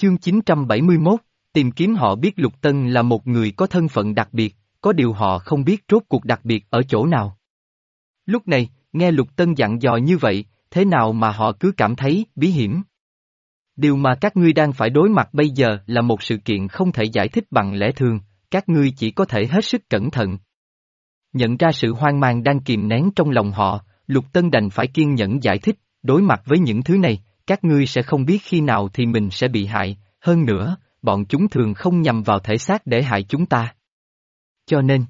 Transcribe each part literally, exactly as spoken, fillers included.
Chương chín trăm bảy mươi mốt, tìm kiếm. Họ biết Lục Tân là một người có thân phận đặc biệt, có điều họ không biết rốt cuộc đặc biệt ở chỗ nào. Lúc này, nghe Lục Tân dặn dò như vậy, thế nào mà họ cứ cảm thấy bí hiểm. Điều mà các ngươi đang phải đối mặt bây giờ là một sự kiện không thể giải thích bằng lẽ thường, các ngươi chỉ có thể hết sức cẩn thận. Nhận ra sự hoang mang đang kìm nén trong lòng họ, Lục Tân đành phải kiên nhẫn giải thích, đối mặt với những thứ này, các ngươi sẽ không biết khi nào thì mình sẽ bị hại, hơn nữa, bọn chúng thường không nhằm vào thể xác để hại chúng ta. Cho nên,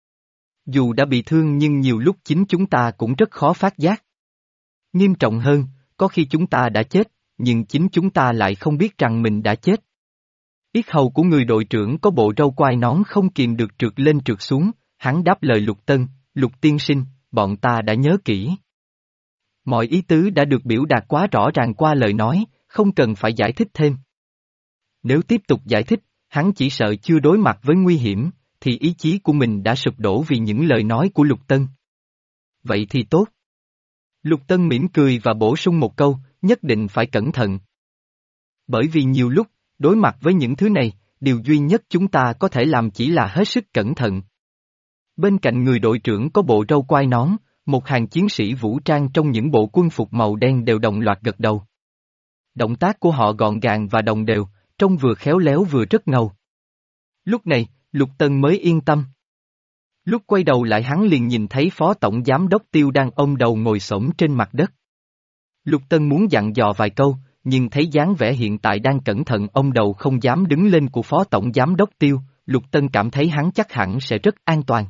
dù đã bị thương nhưng nhiều lúc chính chúng ta cũng rất khó phát giác. Nghiêm trọng hơn, có khi chúng ta đã chết, nhưng chính chúng ta lại không biết rằng mình đã chết. Yết hầu của người đội trưởng có bộ râu quai nón không kìm được trượt lên trượt xuống, hắn đáp lời Lục Tân, Lục tiên sinh, bọn ta đã nhớ kỹ. Mọi ý tứ đã được biểu đạt quá rõ ràng qua lời nói, không cần phải giải thích thêm. Nếu tiếp tục giải thích, hắn chỉ sợ chưa đối mặt với nguy hiểm, thì ý chí của mình đã sụp đổ vì những lời nói của Lục Tân. Vậy thì tốt. Lục Tân mỉm cười và bổ sung một câu, nhất định phải cẩn thận. Bởi vì nhiều lúc, đối mặt với những thứ này, điều duy nhất chúng ta có thể làm chỉ là hết sức cẩn thận. Bên cạnh người đội trưởng có bộ râu quai nón, một hàng chiến sĩ vũ trang trong những bộ quân phục màu đen đều đồng loạt gật đầu. Động tác của họ gọn gàng và đồng đều, trông vừa khéo léo vừa rất ngầu. Lúc này, Lục Tân mới yên tâm. Lúc quay đầu lại hắn liền nhìn thấy Phó Tổng Giám đốc Tiêu đang ôm đầu ngồi xổm trên mặt đất. Lục Tân muốn dặn dò vài câu, nhưng thấy dáng vẻ hiện tại đang cẩn thận ôm đầu không dám đứng lên của Phó Tổng Giám đốc Tiêu, Lục Tân cảm thấy hắn chắc hẳn sẽ rất an toàn.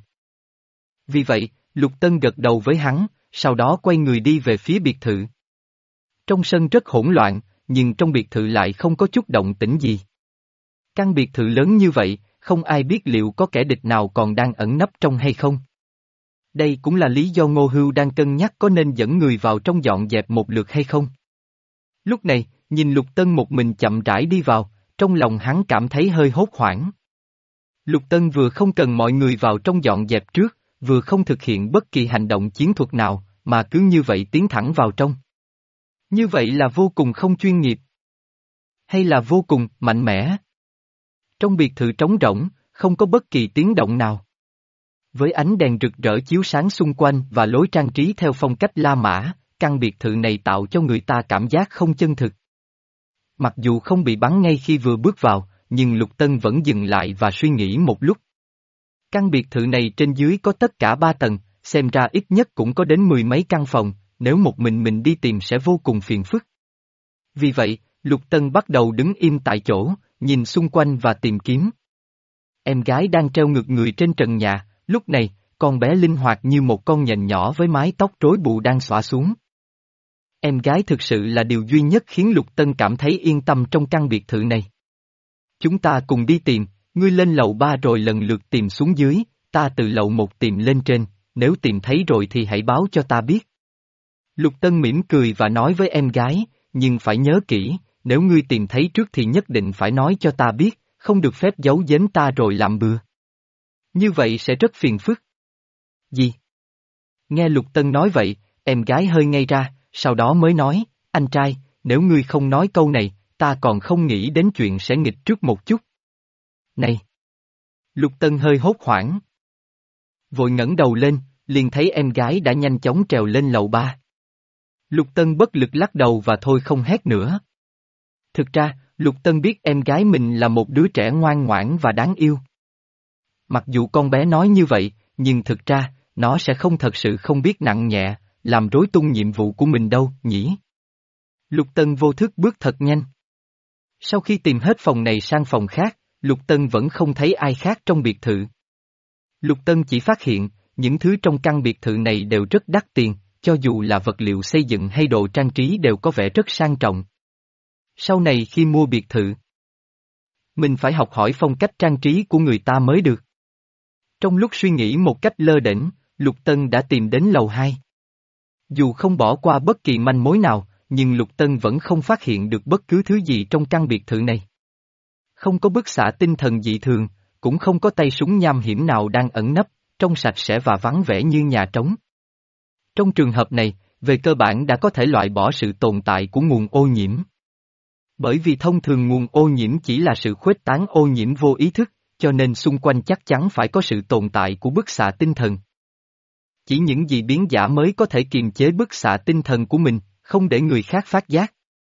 Vì vậy, Lục Tân gật đầu với hắn, sau đó quay người đi về phía biệt thự. Trong sân rất hỗn loạn, nhưng trong biệt thự lại không có chút động tĩnh gì. Căn biệt thự lớn như vậy, không ai biết liệu có kẻ địch nào còn đang ẩn nấp trong hay không. Đây cũng là lý do Ngô Hưu đang cân nhắc có nên dẫn người vào trong dọn dẹp một lượt hay không. Lúc này, nhìn Lục Tân một mình chậm rãi đi vào, trong lòng hắn cảm thấy hơi hốt hoảng. Lục Tân vừa không cần mọi người vào trong dọn dẹp trước, vừa không thực hiện bất kỳ hành động chiến thuật nào, mà cứ như vậy tiến thẳng vào trong. Như vậy là vô cùng không chuyên nghiệp. Hay là vô cùng mạnh mẽ. Trong biệt thự trống rỗng, không có bất kỳ tiếng động nào. Với ánh đèn rực rỡ chiếu sáng xung quanh và lối trang trí theo phong cách La Mã, căn biệt thự này tạo cho người ta cảm giác không chân thực. Mặc dù không bị bắn ngay khi vừa bước vào, nhưng Lục Tân vẫn dừng lại và suy nghĩ một lúc. Căn biệt thự này trên dưới có tất cả ba tầng, xem ra ít nhất cũng có đến mười mấy căn phòng, nếu một mình mình đi tìm sẽ vô cùng phiền phức. Vì vậy, Lục Tân bắt đầu đứng im tại chỗ, nhìn xung quanh và tìm kiếm. Em gái đang treo ngược người trên trần nhà, lúc này, con bé linh hoạt như một con nhện nhỏ với mái tóc rối bù đang xõa xuống. Em gái thực sự là điều duy nhất khiến Lục Tân cảm thấy yên tâm trong căn biệt thự này. Chúng ta cùng đi tìm, ngươi lên lầu ba rồi lần lượt tìm xuống dưới, ta từ lầu một tìm lên trên, nếu tìm thấy rồi thì hãy báo cho ta biết. Lục Tân mỉm cười và nói với em gái, nhưng phải nhớ kỹ, nếu ngươi tìm thấy trước thì nhất định phải nói cho ta biết, không được phép giấu giếm ta rồi làm bừa. Như vậy sẽ rất phiền phức. Gì? Nghe Lục Tân nói vậy, em gái hơi ngây ra, sau đó mới nói, anh trai, nếu ngươi không nói câu này, ta còn không nghĩ đến chuyện sẽ nghịch trước một chút. Này! Lục Tân hơi hốt hoảng. Vội ngẩng đầu lên, liền thấy em gái đã nhanh chóng trèo lên lầu ba. Lục Tân bất lực lắc đầu và thôi không hét nữa. Thực ra, Lục Tân biết em gái mình là một đứa trẻ ngoan ngoãn và đáng yêu. Mặc dù con bé nói như vậy, nhưng thực ra, nó sẽ không thật sự không biết nặng nhẹ, làm rối tung nhiệm vụ của mình đâu, nhỉ? Lục Tân vô thức bước thật nhanh. Sau khi tìm hết phòng này sang phòng khác, Lục Tân vẫn không thấy ai khác trong biệt thự. Lục Tân chỉ phát hiện, những thứ trong căn biệt thự này đều rất đắt tiền, cho dù là vật liệu xây dựng hay đồ trang trí đều có vẻ rất sang trọng. Sau này khi mua biệt thự, mình phải học hỏi phong cách trang trí của người ta mới được. Trong lúc suy nghĩ một cách lơ đễnh, Lục Tân đã tìm đến lầu hai. Dù không bỏ qua bất kỳ manh mối nào, nhưng Lục Tân vẫn không phát hiện được bất cứ thứ gì trong căn biệt thự này. Không có bức xạ tinh thần dị thường, cũng không có tay súng nham hiểm nào đang ẩn nấp, trông sạch sẽ và vắng vẻ như nhà trống. Trong trường hợp này, về cơ bản đã có thể loại bỏ sự tồn tại của nguồn ô nhiễm. Bởi vì thông thường nguồn ô nhiễm chỉ là sự khuếch tán ô nhiễm vô ý thức, cho nên xung quanh chắc chắn phải có sự tồn tại của bức xạ tinh thần. Chỉ những dị biến giả mới có thể kiềm chế bức xạ tinh thần của mình, không để người khác phát giác.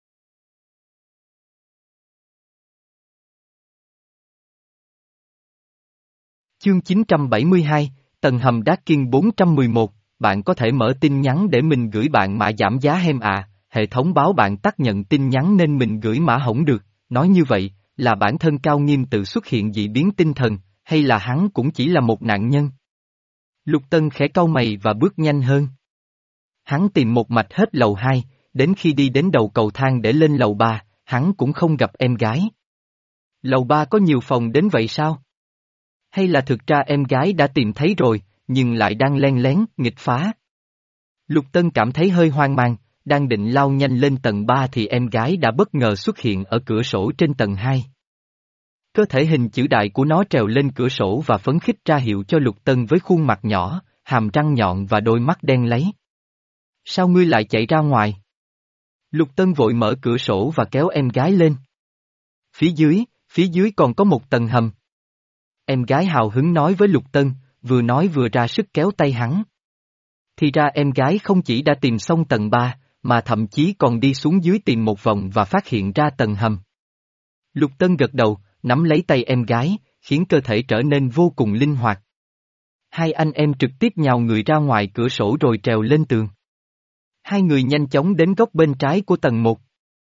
Chương chín trăm bảy mươi hai, tầng hầm Darkin bốn trăm mười một, bạn có thể mở tin nhắn để mình gửi bạn mã giảm giá hem à, hệ thống báo bạn tắt nhận tin nhắn nên mình gửi mã hỏng được, nói như vậy, là bản thân Cao Nghiêm tự xuất hiện dị biến tinh thần, hay là hắn cũng chỉ là một nạn nhân? Lục Tân khẽ cau mày và bước nhanh hơn. Hắn tìm một mạch hết lầu hai, đến khi đi đến đầu cầu thang để lên lầu ba, hắn cũng không gặp em gái. Lầu ba có nhiều phòng đến vậy sao? Hay là thực ra em gái đã tìm thấy rồi, nhưng lại đang len lén, nghịch phá? Lục Tân cảm thấy hơi hoang mang, đang định lao nhanh lên tầng ba thì em gái đã bất ngờ xuất hiện ở cửa sổ trên tầng hai. Cơ thể hình chữ đại của nó trèo lên cửa sổ và phấn khích ra hiệu cho Lục Tân với khuôn mặt nhỏ, hàm răng nhọn và đôi mắt đen láy. Sao ngươi lại chạy ra ngoài? Lục Tân vội mở cửa sổ và kéo em gái lên. Phía dưới, phía dưới còn có một tầng hầm. Em gái hào hứng nói với Lục Tân, vừa nói vừa ra sức kéo tay hắn. Thì ra em gái không chỉ đã tìm xong tầng ba, mà thậm chí còn đi xuống dưới tìm một vòng và phát hiện ra tầng hầm. Lục Tân gật đầu, nắm lấy tay em gái, khiến cơ thể trở nên vô cùng linh hoạt. Hai anh em trực tiếp nhào người ra ngoài cửa sổ rồi trèo lên tường. Hai người nhanh chóng đến góc bên trái của tầng một.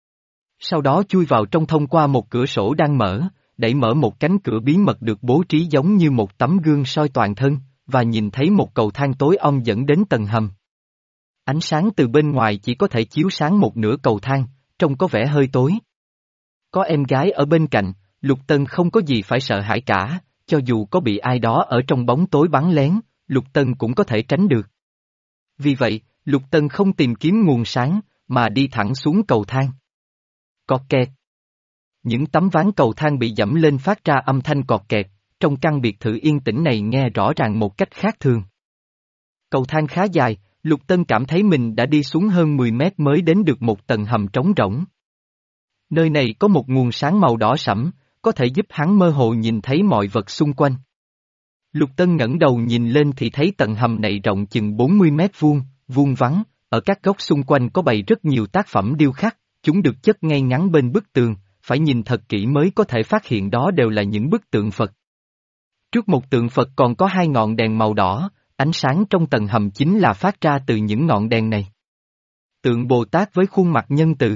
Sau đó chui vào trong thông qua một cửa sổ đang mở, đẩy mở một cánh cửa bí mật được bố trí giống như một tấm gương soi toàn thân, và nhìn thấy một cầu thang tối om dẫn đến tầng hầm. Ánh sáng từ bên ngoài chỉ có thể chiếu sáng một nửa cầu thang, trông có vẻ hơi tối. Có em gái ở bên cạnh, Lục Tân không có gì phải sợ hãi cả, cho dù có bị ai đó ở trong bóng tối bắn lén, Lục Tân cũng có thể tránh được. Vì vậy, Lục Tân không tìm kiếm nguồn sáng, mà đi thẳng xuống cầu thang. Cọt kẹt. Những tấm ván cầu thang bị dẫm lên phát ra âm thanh cọt kẹt, trong căn biệt thự yên tĩnh này nghe rõ ràng một cách khác thường. Cầu thang khá dài, Lục Tân cảm thấy mình đã đi xuống hơn mười mét mới đến được một tầng hầm trống rỗng. Nơi này có một nguồn sáng màu đỏ sẫm, có thể giúp hắn mơ hồ nhìn thấy mọi vật xung quanh. Lục Tân ngẩng đầu nhìn lên thì thấy tầng hầm này rộng chừng bốn mươi mét vuông, vuông vắn, ở các góc xung quanh có bày rất nhiều tác phẩm điêu khắc, chúng được chất ngay ngắn bên bức tường, phải nhìn thật kỹ mới có thể phát hiện đó đều là những bức tượng Phật. Trước một tượng Phật còn có hai ngọn đèn màu đỏ, ánh sáng trong tầng hầm chính là phát ra từ những ngọn đèn này. Tượng Bồ Tát với khuôn mặt nhân từ.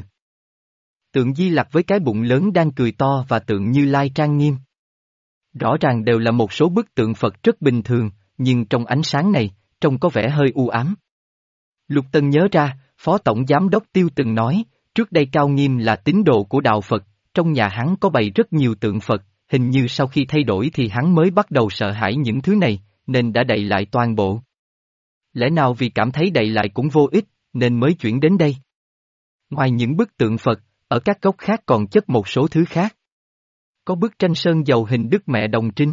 Tượng Di Lặc với cái bụng lớn đang cười to và tượng Như Lai trang nghiêm. Rõ ràng đều là một số bức tượng Phật rất bình thường, nhưng trong ánh sáng này, trông có vẻ hơi u ám. Lục Tân nhớ ra, Phó Tổng Giám đốc Tiêu từng nói, trước đây Cao Nghiêm là tín đồ của đạo Phật, trong nhà hắn có bày rất nhiều tượng Phật, hình như sau khi thay đổi thì hắn mới bắt đầu sợ hãi những thứ này, nên đã đậy lại toàn bộ. Lẽ nào vì cảm thấy đậy lại cũng vô ích, nên mới chuyển đến đây? Ngoài những bức tượng Phật, ở các góc khác còn chất một số thứ khác. Có bức tranh sơn dầu hình Đức Mẹ Đồng Trinh.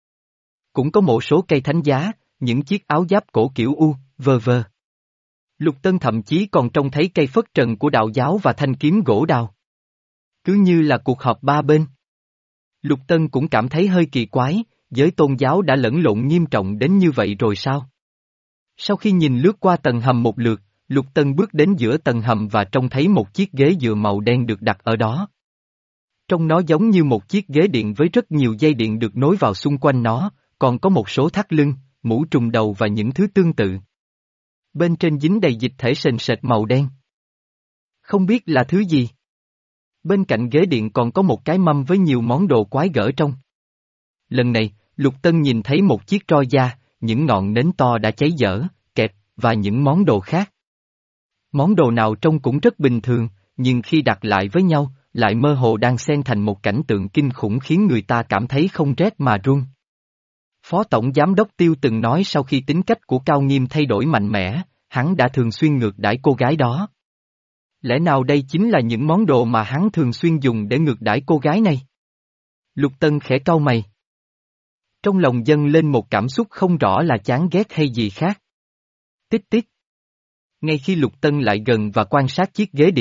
Cũng có một số cây thánh giá, những chiếc áo giáp cổ kiểu U, vờ vờ. Lục Tân thậm chí còn trông thấy cây phất trần của đạo giáo và thanh kiếm gỗ đào. Cứ như là cuộc họp ba bên. Lục Tân cũng cảm thấy hơi kỳ quái, giới tôn giáo đã lẫn lộn nghiêm trọng đến như vậy rồi sao? Sau khi nhìn lướt qua tầng hầm một lượt, Lục Tân bước đến giữa tầng hầm và trông thấy một chiếc ghế dựa màu đen được đặt ở đó. Trông nó giống như một chiếc ghế điện với rất nhiều dây điện được nối vào xung quanh nó, còn có một số thắt lưng, mũ trùm đầu và những thứ tương tự. Bên trên dính đầy dịch thể sền sệt màu đen. Không biết là thứ gì. Bên cạnh ghế điện còn có một cái mâm với nhiều món đồ quái gở trong. Lần này, Lục Tân nhìn thấy một chiếc roi da, những ngọn nến to đã cháy dở, kẹp, và những món đồ khác. Món đồ nào trông cũng rất bình thường, nhưng khi đặt lại với nhau, lại mơ hồ đang xen thành một cảnh tượng kinh khủng khiến người ta cảm thấy không rét mà run. Phó Tổng Giám đốc Tiêu từng nói sau khi tính cách của Cao Nghiêm thay đổi mạnh mẽ, hắn đã thường xuyên ngược đãi cô gái đó. Lẽ nào đây chính là những món đồ mà hắn thường xuyên dùng để ngược đãi cô gái này? Lục Tân khẽ cau mày. Trong lòng dâng lên một cảm xúc không rõ là chán ghét hay gì khác. Tích tích. Ngay khi Lục Tân lại gần và quan sát chiếc ghế điện,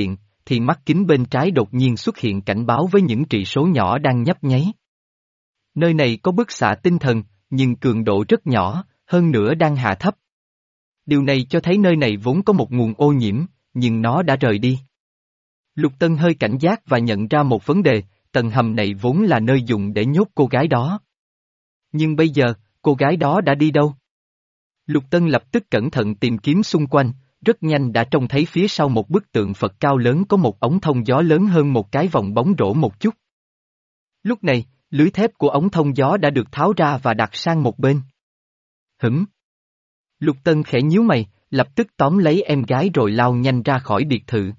thì mắt kính bên trái đột nhiên xuất hiện cảnh báo với những trị số nhỏ đang nhấp nháy. Nơi này có bức xạ tinh thần, nhưng cường độ rất nhỏ, hơn nữa đang hạ thấp. Điều này cho thấy nơi này vốn có một nguồn ô nhiễm, nhưng nó đã rời đi. Lục Tân hơi cảnh giác và nhận ra một vấn đề, tầng hầm này vốn là nơi dùng để nhốt cô gái đó. Nhưng bây giờ, cô gái đó đã đi đâu? Lục Tân lập tức cẩn thận tìm kiếm xung quanh, rất nhanh đã trông thấy phía sau một bức tượng Phật cao lớn có một ống thông gió lớn hơn một cái vòng bóng rổ một chút. Lúc này, lưới thép của ống thông gió đã được tháo ra và đặt sang một bên. Hửm? Lục Tân khẽ nhíu mày, lập tức tóm lấy em gái rồi lao nhanh ra khỏi biệt thự.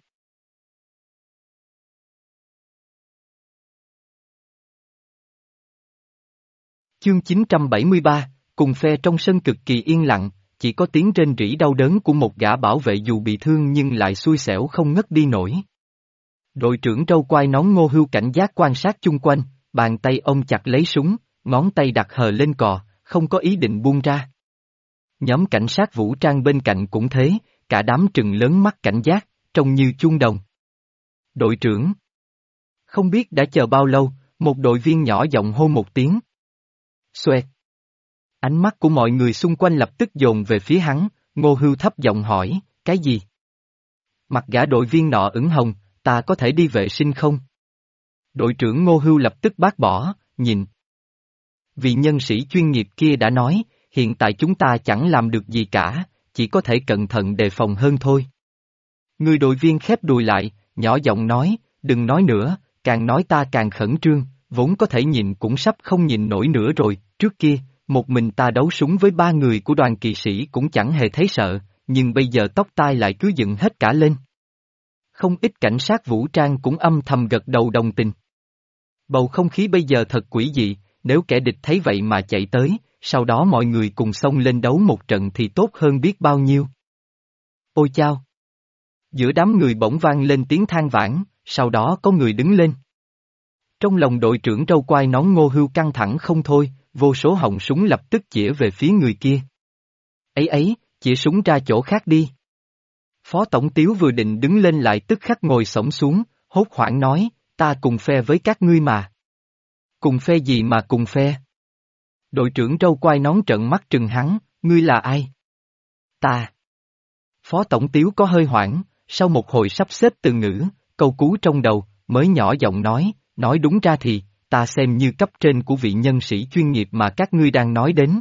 Chương chín trăm bảy mươi ba, cùng phe trong sân cực kỳ yên lặng, chỉ có tiếng rên rỉ đau đớn của một gã bảo vệ dù bị thương nhưng lại xui xẻo không ngất đi nổi. Đội trưởng râu quai nón Ngô Hưu cảnh giác quan sát chung quanh, bàn tay ông chặt lấy súng, ngón tay đặt hờ lên cò, không có ý định buông ra. Nhóm cảnh sát vũ trang bên cạnh cũng thế, cả đám trừng lớn mắt cảnh giác, trông như chuông đồng. Đội trưởng. Không biết đã chờ bao lâu, một đội viên nhỏ giọng hô một tiếng. Xoẹt. Ánh mắt của mọi người xung quanh lập tức dồn về phía hắn, Ngô Hưu thấp giọng hỏi, cái gì? Mặt gã đội viên nọ ửng hồng, ta có thể đi vệ sinh không? Đội trưởng Ngô Hưu lập tức bác bỏ, nhìn. Vị nhân sĩ chuyên nghiệp kia đã nói, hiện tại chúng ta chẳng làm được gì cả, chỉ có thể cẩn thận đề phòng hơn thôi. Người đội viên khép đùi lại, nhỏ giọng nói, đừng nói nữa, càng nói ta càng khẩn trương, vốn có thể nhìn cũng sắp không nhìn nổi nữa rồi, trước kia, một mình ta đấu súng với ba người của đoàn kỵ sĩ cũng chẳng hề thấy sợ, nhưng bây giờ tóc tai lại cứ dựng hết cả lên. Không ít cảnh sát vũ trang cũng âm thầm gật đầu đồng tình. Bầu không khí bây giờ thật quỷ dị, nếu kẻ địch thấy vậy mà chạy tới, sau đó mọi người cùng xông lên đấu một trận thì tốt hơn biết bao nhiêu. Ôi chao! Giữa đám người bỗng vang lên tiếng than vãn, sau đó có người đứng lên. Trong lòng đội trưởng râu quai nón Ngô Hưu căng thẳng không thôi, vô số họng súng lập tức chĩa về phía người kia. Ấy ấy, chĩa súng ra chỗ khác đi. Phó Tổng Tiếu vừa định đứng lên lại tức khắc ngồi xổm xuống, hốt hoảng nói, ta cùng phe với các ngươi mà. Cùng phe gì mà cùng phe? Đội trưởng râu quai nón trợn mắt trừng hắn, ngươi là ai? Ta. Phó Tổng Tiếu có hơi hoảng, sau một hồi sắp xếp từ ngữ, câu cú trong đầu, mới nhỏ giọng nói, nói đúng ra thì, ta xem như cấp trên của vị nhân sĩ chuyên nghiệp mà các ngươi đang nói đến.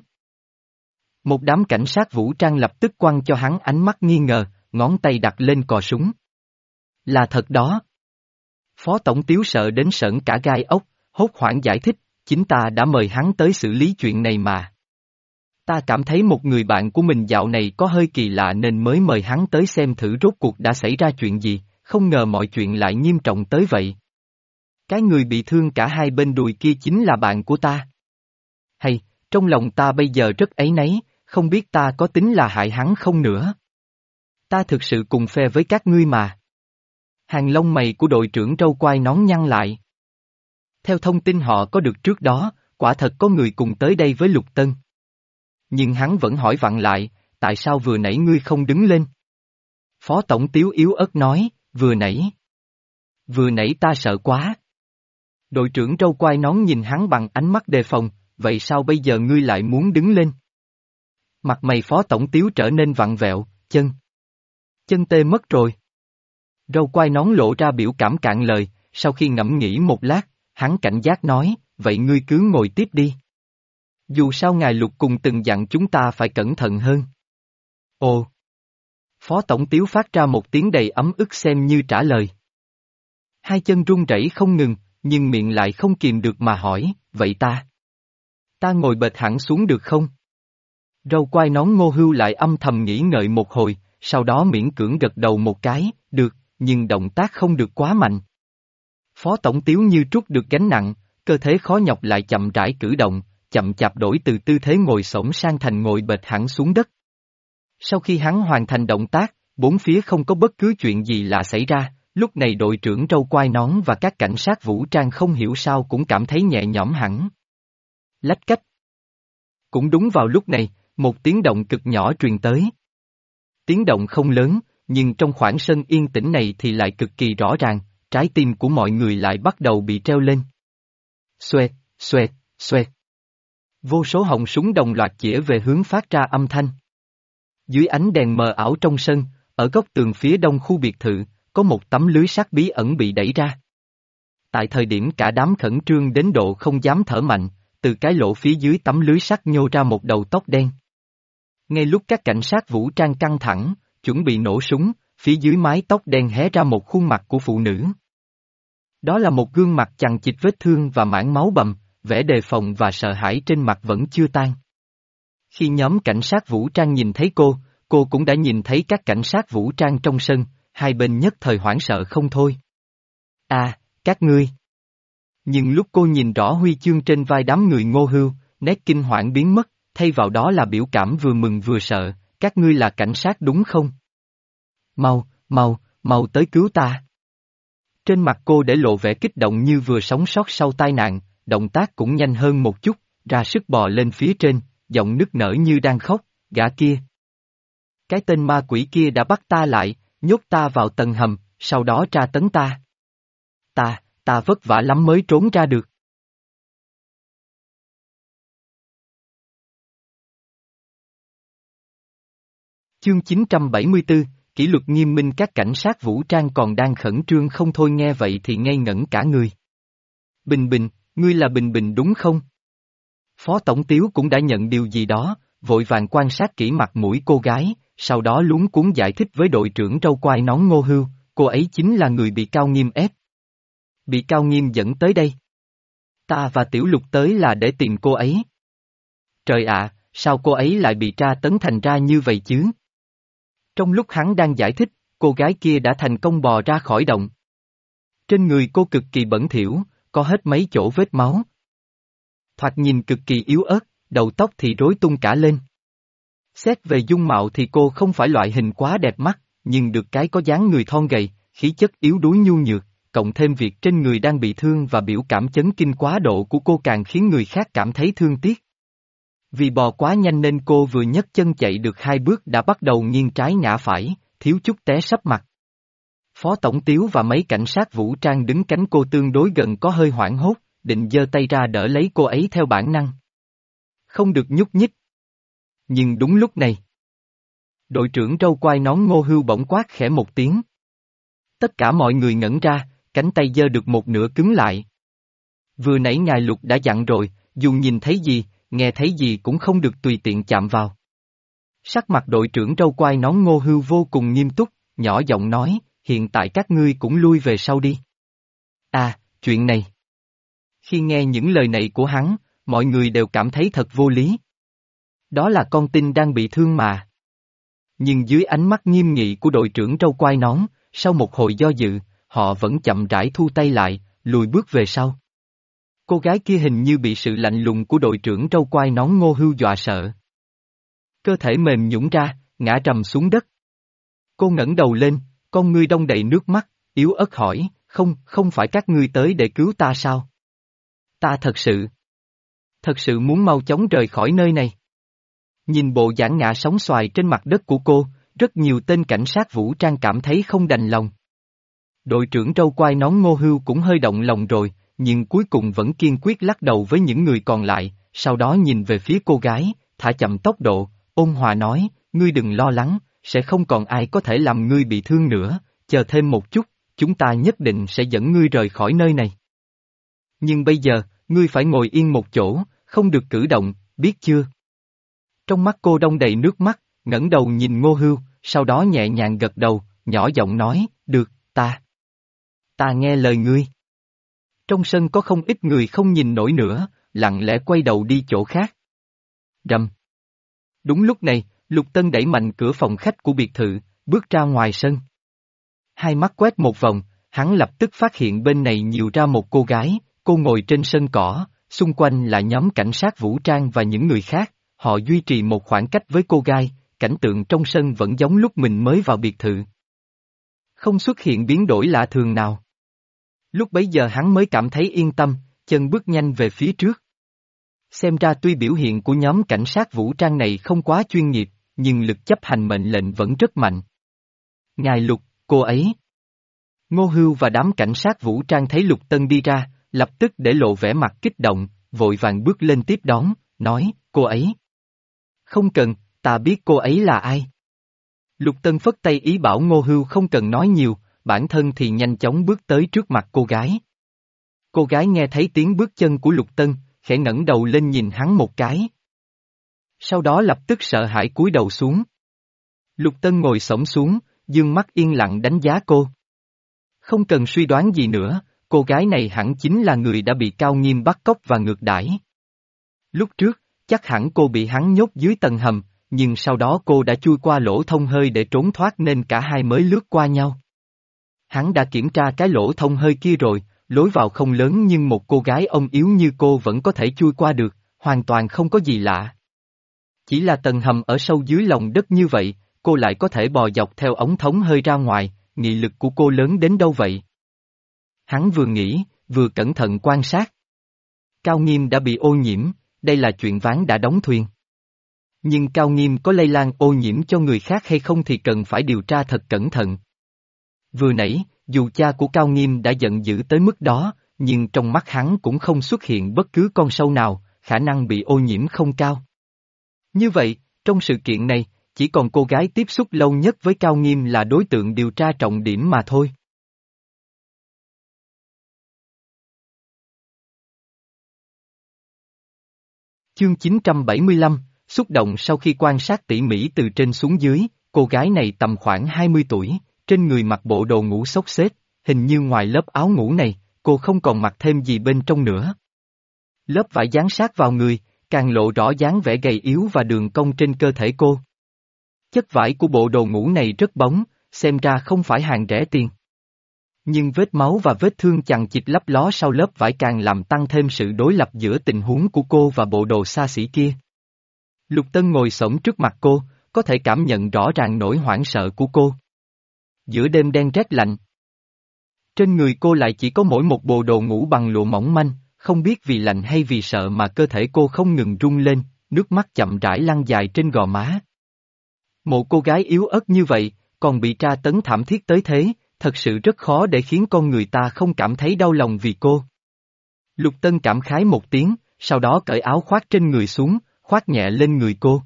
Một đám cảnh sát vũ trang lập tức quăng cho hắn ánh mắt nghi ngờ, ngón tay đặt lên cò súng. Là thật đó. Phó Tổng Tiếu sợ đến sởn cả gai ốc, hốt hoảng giải thích, chính ta đã mời hắn tới xử lý chuyện này mà. Ta cảm thấy một người bạn của mình dạo này có hơi kỳ lạ nên mới mời hắn tới xem thử rốt cuộc đã xảy ra chuyện gì, không ngờ mọi chuyện lại nghiêm trọng tới vậy. Cái người bị thương cả hai bên đùi kia chính là bạn của ta. Hay, trong lòng ta bây giờ rất áy náy, không biết ta có tính là hại hắn không nữa. Ta thực sự cùng phe với các ngươi mà. Hàng lông mày của đội trưởng râu quai nón nhăn lại. Theo thông tin họ có được trước đó, quả thật có người cùng tới đây với Lục Tân. Nhưng hắn vẫn hỏi vặn lại, tại sao vừa nãy ngươi không đứng lên? Phó Tổng Tiếu yếu ớt nói, vừa nãy. Vừa nãy ta sợ quá. Đội trưởng râu quai nón nhìn hắn bằng ánh mắt đề phòng, vậy sao bây giờ ngươi lại muốn đứng lên? Mặt mày Phó Tổng Tiếu trở nên vặn vẹo, chân. Chân tê mất rồi. Râu quai nón lộ ra biểu cảm cạn lời, sau khi ngẫm nghĩ một lát, hắn cảnh giác nói, vậy ngươi cứ ngồi tiếp đi. Dù sao ngài Lục cùng từng dặn chúng ta phải cẩn thận hơn. Ồ! Phó Tổng Tiếu phát ra một tiếng đầy ấm ức xem như trả lời. Hai chân run rẩy không ngừng, nhưng miệng lại không kìm được mà hỏi, vậy ta? Ta ngồi bệt hẳn xuống được không? Râu quai nón Ngô Hưu lại âm thầm nghĩ ngợi một hồi, sau đó miễn cưỡng gật đầu một cái, được, nhưng động tác không được quá mạnh. Phó Tổng Tiếu như trút được gánh nặng, cơ thể khó nhọc lại chậm rãi cử động, chậm chạp đổi từ tư thế ngồi xổm sang thành ngồi bệt hẳn xuống đất. Sau khi hắn hoàn thành động tác, bốn phía không có bất cứ chuyện gì lạ xảy ra, lúc này đội trưởng râu quai nón và các cảnh sát vũ trang không hiểu sao cũng cảm thấy nhẹ nhõm hẳn. Lách cách. Cũng đúng vào lúc này, một tiếng động cực nhỏ truyền tới. Tiếng động không lớn, nhưng trong khoảng sân yên tĩnh này thì lại cực kỳ rõ ràng, trái tim của mọi người lại bắt đầu bị treo lên. Xoẹt, xoẹt, xoẹt. Vô số họng súng đồng loạt chĩa về hướng phát ra âm thanh. Dưới ánh đèn mờ ảo trong sân, ở góc tường phía đông khu biệt thự, có một tấm lưới sắt bí ẩn bị đẩy ra. Tại thời điểm cả đám khẩn trương đến độ không dám thở mạnh, từ cái lỗ phía dưới tấm lưới sắt nhô ra một đầu tóc đen. Ngay lúc các cảnh sát vũ trang căng thẳng, chuẩn bị nổ súng, phía dưới mái tóc đen hé ra một khuôn mặt của phụ nữ. Đó là một gương mặt chằng chịt vết thương và mảng máu bầm, vẻ đề phòng và sợ hãi trên mặt vẫn chưa tan. Khi nhóm cảnh sát vũ trang nhìn thấy cô, cô cũng đã nhìn thấy các cảnh sát vũ trang trong sân, hai bên nhất thời hoảng sợ không thôi. À, các ngươi. Nhưng lúc cô nhìn rõ huy chương trên vai đám người Ngô Hưu, nét kinh hoảng biến mất, thay vào đó là biểu cảm vừa mừng vừa sợ, các ngươi là cảnh sát đúng không? Mau, mau, mau tới cứu ta. Trên mặt cô để lộ vẻ kích động như vừa sống sót sau tai nạn, động tác cũng nhanh hơn một chút, ra sức bò lên phía trên, giọng nức nở như đang khóc, gã kia. Cái tên ma quỷ kia đã bắt ta lại, nhốt ta vào tầng hầm, sau đó tra tấn ta. Ta, ta vất vả lắm mới trốn ra được. Chương chín trăm bảy mươi tư, kỷ luật nghiêm minh. Các cảnh sát vũ trang còn đang khẩn trương không thôi nghe vậy thì ngây ngẩn cả người. Bình Bình, ngươi là Bình Bình đúng không? Phó Tổng Tiếu cũng đã nhận điều gì đó, vội vàng quan sát kỹ mặt mũi cô gái, sau đó luống cuống giải thích với đội trưởng râu quai nón Ngô Hưu, cô ấy chính là người bị Cao Nghiêm ép. Bị Cao Nghiêm dẫn tới đây. Ta và Tiểu Lục tới là để tìm cô ấy. Trời ạ, sao cô ấy lại bị tra tấn thành ra như vậy chứ? Trong lúc hắn đang giải thích, cô gái kia đã thành công bò ra khỏi động. Trên người cô cực kỳ bẩn thỉu, có hết mấy chỗ vết máu. Thoạt nhìn cực kỳ yếu ớt, đầu tóc thì rối tung cả lên. Xét về dung mạo thì cô không phải loại hình quá đẹp mắt, nhưng được cái có dáng người thon gầy, khí chất yếu đuối nhu nhược, cộng thêm việc trên người đang bị thương và biểu cảm chấn kinh quá độ của cô càng khiến người khác cảm thấy thương tiếc. Vì bò quá nhanh nên cô vừa nhấc chân chạy được hai bước đã bắt đầu nghiêng trái ngã phải, thiếu chút té sấp mặt. Phó Tổng Tiếu và mấy cảnh sát vũ trang đứng cánh cô tương đối gần có hơi hoảng hốt, định giơ tay ra đỡ lấy cô ấy theo bản năng. Không được nhúc nhích. Nhưng đúng lúc này, đội trưởng râu quai nón Ngô Hưu bỗng quát khẽ một tiếng. Tất cả mọi người ngẩn ra, cánh tay giơ được một nửa cứng lại. Vừa nãy ngài Lục đã dặn rồi, dù nhìn thấy gì, nghe thấy gì cũng không được tùy tiện chạm vào. Sắc mặt đội trưởng râu quai nón Ngô Hưu vô cùng nghiêm túc, nhỏ giọng nói, hiện tại các ngươi cũng lui về sau đi. À, chuyện này. Khi nghe những lời này của hắn, mọi người đều cảm thấy thật vô lý. Đó là con tin đang bị thương mà. Nhưng dưới ánh mắt nghiêm nghị của đội trưởng râu quai nón, sau một hồi do dự, họ vẫn chậm rãi thu tay lại, lùi bước về sau. Cô gái kia hình như bị sự lạnh lùng của đội trưởng râu quai nón Ngô Hưu dọa sợ. Cơ thể mềm nhũn ra, ngã trầm xuống đất. Cô ngẩng đầu lên, con ngươi đong đầy nước mắt, yếu ớt hỏi, không, không phải các ngươi tới để cứu ta sao? Ta thật sự, thật sự muốn mau chóng rời khỏi nơi này. Nhìn bộ dáng ngã sóng xoài trên mặt đất của cô, rất nhiều tên cảnh sát vũ trang cảm thấy không đành lòng. Đội trưởng râu quai nón Ngô Hưu cũng hơi động lòng rồi, nhưng cuối cùng vẫn kiên quyết lắc đầu với những người còn lại, sau đó nhìn về phía cô gái, thả chậm tốc độ, ôn hòa nói, ngươi đừng lo lắng, sẽ không còn ai có thể làm ngươi bị thương nữa, chờ thêm một chút, chúng ta nhất định sẽ dẫn ngươi rời khỏi nơi này. Nhưng bây giờ, ngươi phải ngồi yên một chỗ, không được cử động, biết chưa? Trong mắt cô đong đầy nước mắt, ngẩng đầu nhìn Ngô Hưu, sau đó nhẹ nhàng gật đầu, nhỏ giọng nói, được, ta. Ta nghe lời ngươi. Trong sân có không ít người không nhìn nổi nữa, lặng lẽ quay đầu đi chỗ khác. Rầm. Đúng lúc này, Lục Tân đẩy mạnh cửa phòng khách của biệt thự, bước ra ngoài sân. Hai mắt quét một vòng, hắn lập tức phát hiện bên này nhiều ra một cô gái, cô ngồi trên sân cỏ, xung quanh là nhóm cảnh sát vũ trang và những người khác, họ duy trì một khoảng cách với cô gái, cảnh tượng trong sân vẫn giống lúc mình mới vào biệt thự. Không xuất hiện biến đổi lạ thường nào. Lúc bấy giờ hắn mới cảm thấy yên tâm, chân bước nhanh về phía trước. Xem ra tuy biểu hiện của nhóm cảnh sát vũ trang này không quá chuyên nghiệp, nhưng lực chấp hành mệnh lệnh vẫn rất mạnh. Ngài Lục, cô ấy. Ngô Hưu và đám cảnh sát vũ trang thấy Lục Tân đi ra, lập tức để lộ vẻ mặt kích động, vội vàng bước lên tiếp đón, nói, cô ấy. Không cần, ta biết cô ấy là ai. Lục Tân phất tay ý bảo Ngô Hưu không cần nói nhiều, bản thân thì nhanh chóng bước tới trước mặt cô gái. Cô gái nghe thấy tiếng bước chân của Lục Tân, khẽ ngẩng đầu lên nhìn hắn một cái. Sau đó lập tức sợ hãi cúi đầu xuống. Lục Tân ngồi xổm xuống, dương mắt yên lặng đánh giá cô. Không cần suy đoán gì nữa, cô gái này hẳn chính là người đã bị Cao Nghiêm bắt cóc và ngược đãi. Lúc trước, chắc hẳn cô bị hắn nhốt dưới tầng hầm, nhưng sau đó cô đã chui qua lỗ thông hơi để trốn thoát nên cả hai mới lướt qua nhau. Hắn đã kiểm tra cái lỗ thông hơi kia rồi, lối vào không lớn nhưng một cô gái ông yếu như cô vẫn có thể chui qua được, hoàn toàn không có gì lạ. Chỉ là tầng hầm ở sâu dưới lòng đất như vậy, cô lại có thể bò dọc theo ống thống hơi ra ngoài, nghị lực của cô lớn đến đâu vậy? Hắn vừa nghĩ, vừa cẩn thận quan sát. Cao Nghiêm đã bị ô nhiễm, đây là chuyện ván đã đóng thuyền. Nhưng Cao Nghiêm có lây lan ô nhiễm cho người khác hay không thì cần phải điều tra thật cẩn thận. Vừa nãy, dù cha của Cao Nghiêm đã giận dữ tới mức đó, nhưng trong mắt hắn cũng không xuất hiện bất cứ con sâu nào, khả năng bị ô nhiễm không cao. Như vậy, trong sự kiện này, chỉ còn cô gái tiếp xúc lâu nhất với Cao Nghiêm là đối tượng điều tra trọng điểm mà thôi. Chương chín trăm bảy mươi lăm, xúc động sau khi quan sát tỉ mỉ từ trên xuống dưới, cô gái này tầm khoảng hai mươi tuổi, trên người mặc bộ đồ ngủ xốc xếch, hình như ngoài lớp áo ngủ này, cô không còn mặc thêm gì bên trong nữa. Lớp vải dán sát vào người, càng lộ rõ dáng vẻ gầy yếu và đường cong trên cơ thể cô. Chất vải của bộ đồ ngủ này rất bóng, xem ra không phải hàng rẻ tiền. Nhưng vết máu và vết thương chằng chịt lấp ló sau lớp vải càng làm tăng thêm sự đối lập giữa tình huống của cô và bộ đồ xa xỉ kia. Lục Tân ngồi xổm trước mặt cô, có thể cảm nhận rõ ràng nỗi hoảng sợ của cô. Giữa đêm đen rét lạnh, trên người cô lại chỉ có mỗi một bộ đồ ngủ bằng lụa mỏng manh, không biết vì lạnh hay vì sợ mà cơ thể cô không ngừng rung lên, nước mắt chậm rãi lăn dài trên gò má. Một cô gái yếu ớt như vậy, còn bị tra tấn thảm thiết tới thế, thật sự rất khó để khiến con người ta không cảm thấy đau lòng vì cô. Lục Tân cảm khái một tiếng, sau đó cởi áo khoác trên người xuống, khoác nhẹ lên người cô.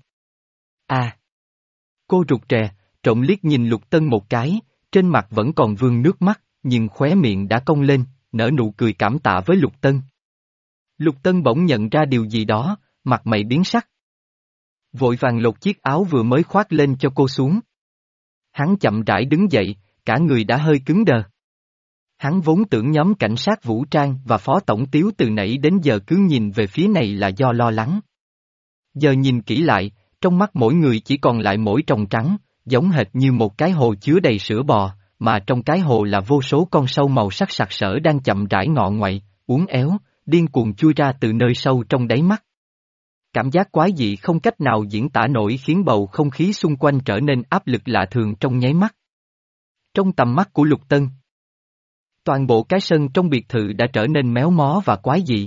À! Cô rụt rè, trộm liếc nhìn Lục Tân một cái, trên mặt vẫn còn vương nước mắt, nhưng khóe miệng đã cong lên, nở nụ cười cảm tạ với Lục Tân. Lục Tân bỗng nhận ra điều gì đó, mặt mày biến sắc. Vội vàng lột chiếc áo vừa mới khoác lên cho cô xuống. Hắn chậm rãi đứng dậy, cả người đã hơi cứng đờ. Hắn vốn tưởng nhóm cảnh sát vũ trang và phó tổng tiếu từ nãy đến giờ cứ nhìn về phía này là do lo lắng. Giờ nhìn kỹ lại, trong mắt mỗi người chỉ còn lại mỗi tròng trắng, giống hệt như một cái hồ chứa đầy sữa bò, mà trong cái hồ là vô số con sâu màu sắc sặc sỡ đang chậm rãi ngọ ngoậy, uốn éo, điên cuồng chui ra từ nơi sâu trong đáy mắt. Cảm giác quái dị không cách nào diễn tả nổi khiến bầu không khí xung quanh trở nên áp lực lạ thường trong nháy mắt. Trong tầm mắt của Lục Tân, toàn bộ cái sân trong biệt thự đã trở nên méo mó và quái dị.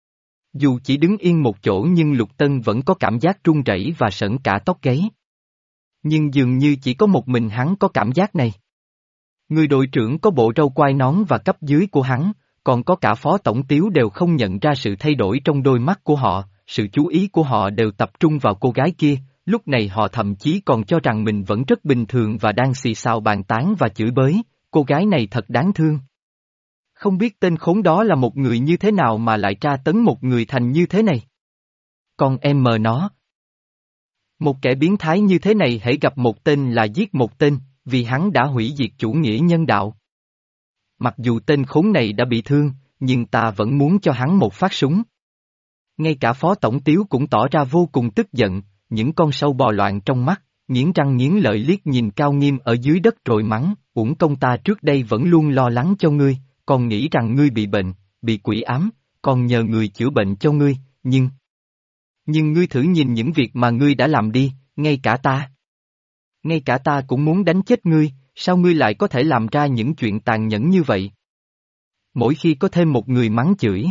Dù chỉ đứng yên một chỗ nhưng Lục Tân vẫn có cảm giác run rẩy và sởn cả tóc gáy. Nhưng dường như chỉ có một mình hắn có cảm giác này. Người đội trưởng có bộ râu quai nón và cấp dưới của hắn, còn có cả phó tổng tiếu đều không nhận ra sự thay đổi trong đôi mắt của họ, sự chú ý của họ đều tập trung vào cô gái kia, lúc này họ thậm chí còn cho rằng mình vẫn rất bình thường và đang xì xào bàn tán và chửi bới, cô gái này thật đáng thương. Không biết tên khốn đó là một người như thế nào mà lại tra tấn một người thành như thế này. Còn em mờ nó. Một kẻ biến thái như thế này hãy gặp một tên là giết một tên, vì hắn đã hủy diệt chủ nghĩa nhân đạo. Mặc dù tên khốn này đã bị thương, nhưng ta vẫn muốn cho hắn một phát súng. Ngay cả phó tổng tiếu cũng tỏ ra vô cùng tức giận, những con sâu bò loạn trong mắt, nghiến răng nghiến lợi liếc nhìn Cao Nghiêm ở dưới đất rồi mắng, uổng công ta trước đây vẫn luôn lo lắng cho ngươi, còn nghĩ rằng ngươi bị bệnh, bị quỷ ám, còn nhờ người chữa bệnh cho ngươi, nhưng... Nhưng ngươi thử nhìn những việc mà ngươi đã làm đi, ngay cả ta. Ngay cả ta cũng muốn đánh chết ngươi, sao ngươi lại có thể làm ra những chuyện tàn nhẫn như vậy? Mỗi khi có thêm một người mắng chửi,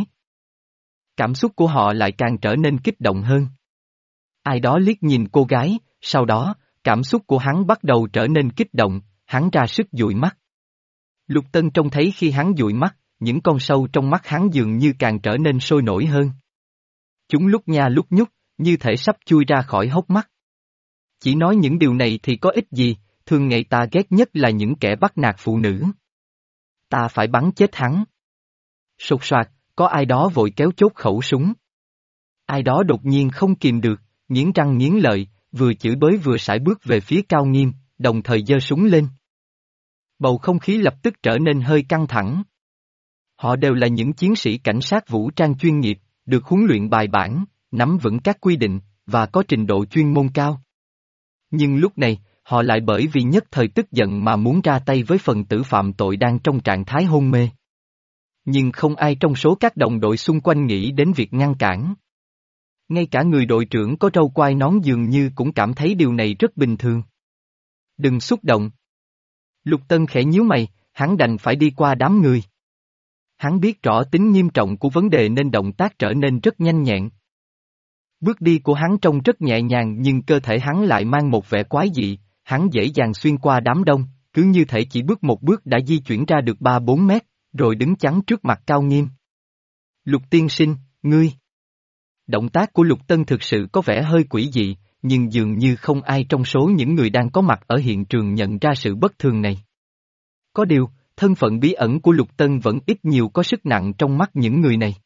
cảm xúc của họ lại càng trở nên kích động hơn. Ai đó liếc nhìn cô gái, sau đó, cảm xúc của hắn bắt đầu trở nên kích động, hắn ra sức dụi mắt. Lục Tân trông thấy khi hắn dụi mắt, những con sâu trong mắt hắn dường như càng trở nên sôi nổi hơn. Chúng lúc nha lúc nhúc, như thể sắp chui ra khỏi hốc mắt. Chỉ nói những điều này thì có ích gì, thường ngày ta ghét nhất là những kẻ bắt nạt phụ nữ. Ta phải bắn chết hắn. Sột soạt, có ai đó vội kéo chốt khẩu súng. Ai đó đột nhiên không kìm được, nghiến răng nghiến lợi, vừa chửi bới vừa sải bước về phía Cao Nghiêm, đồng thời giơ súng lên. Bầu không khí lập tức trở nên hơi căng thẳng. Họ đều là những chiến sĩ cảnh sát vũ trang chuyên nghiệp, được huấn luyện bài bản, nắm vững các quy định, và có trình độ chuyên môn cao. Nhưng lúc này, họ lại bởi vì nhất thời tức giận mà muốn ra tay với phần tử phạm tội đang trong trạng thái hôn mê. Nhưng không ai trong số các đồng đội xung quanh nghĩ đến việc ngăn cản. Ngay cả người đội trưởng có râu quai nón dường như cũng cảm thấy điều này rất bình thường. Đừng xúc động. Lục Tân khẽ nhíu mày, hắn đành phải đi qua đám người. Hắn biết rõ tính nghiêm trọng của vấn đề nên động tác trở nên rất nhanh nhẹn. Bước đi của hắn trông rất nhẹ nhàng nhưng cơ thể hắn lại mang một vẻ quái dị, hắn dễ dàng xuyên qua đám đông, cứ như thể chỉ bước một bước đã di chuyển ra được ba bốn mét, rồi đứng chắn trước mặt Cao Nghiêm. Lục tiên sinh, ngươi. Động tác của Lục Tân thực sự có vẻ hơi quỷ dị, nhưng dường như không ai trong số những người đang có mặt ở hiện trường nhận ra sự bất thường này. Có điều, thân phận bí ẩn của Lục Tân vẫn ít nhiều có sức nặng trong mắt những người này.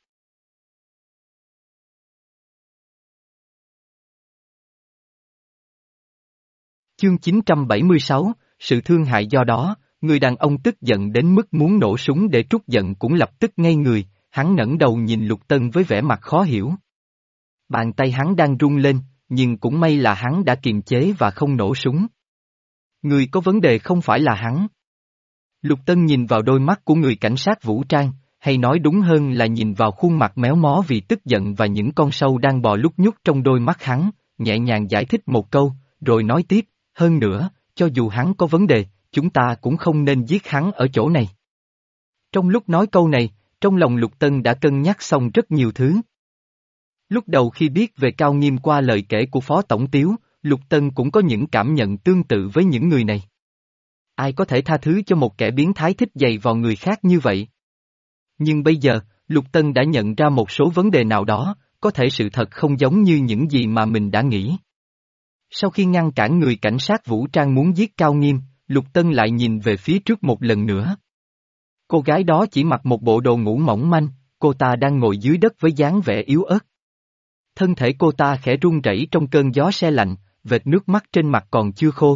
Chương chín trăm bảy mươi sáu, sự thương hại do đó, người đàn ông tức giận đến mức muốn nổ súng để trút giận cũng lập tức ngây người, hắn ngẩng đầu nhìn Lục Tân với vẻ mặt khó hiểu. Bàn tay hắn đang run lên, nhưng cũng may là hắn đã kiềm chế và không nổ súng. Người có vấn đề không phải là hắn. Lục Tân nhìn vào đôi mắt của người cảnh sát vũ trang, hay nói đúng hơn là nhìn vào khuôn mặt méo mó vì tức giận và những con sâu đang bò lúc nhúc trong đôi mắt hắn, nhẹ nhàng giải thích một câu, rồi nói tiếp, hơn nữa, cho dù hắn có vấn đề, chúng ta cũng không nên giết hắn ở chỗ này. Trong lúc nói câu này, trong lòng Lục Tân đã cân nhắc xong rất nhiều thứ. Lúc đầu khi biết về Cao Nghiêm qua lời kể của Phó Tổng Tiếu, Lục Tân cũng có những cảm nhận tương tự với những người này. Ai có thể tha thứ cho một kẻ biến thái thích giày vào người khác như vậy? Nhưng bây giờ, Lục Tân đã nhận ra một số vấn đề nào đó, có thể sự thật không giống như những gì mà mình đã nghĩ. Sau khi ngăn cản người cảnh sát vũ trang muốn giết Cao Nghiêm, Lục Tân lại nhìn về phía trước một lần nữa. Cô gái đó chỉ mặc một bộ đồ ngủ mỏng manh, cô ta đang ngồi dưới đất với dáng vẻ yếu ớt. Thân thể cô ta khẽ run rẩy trong cơn gió se lạnh, vệt nước mắt trên mặt còn chưa khô.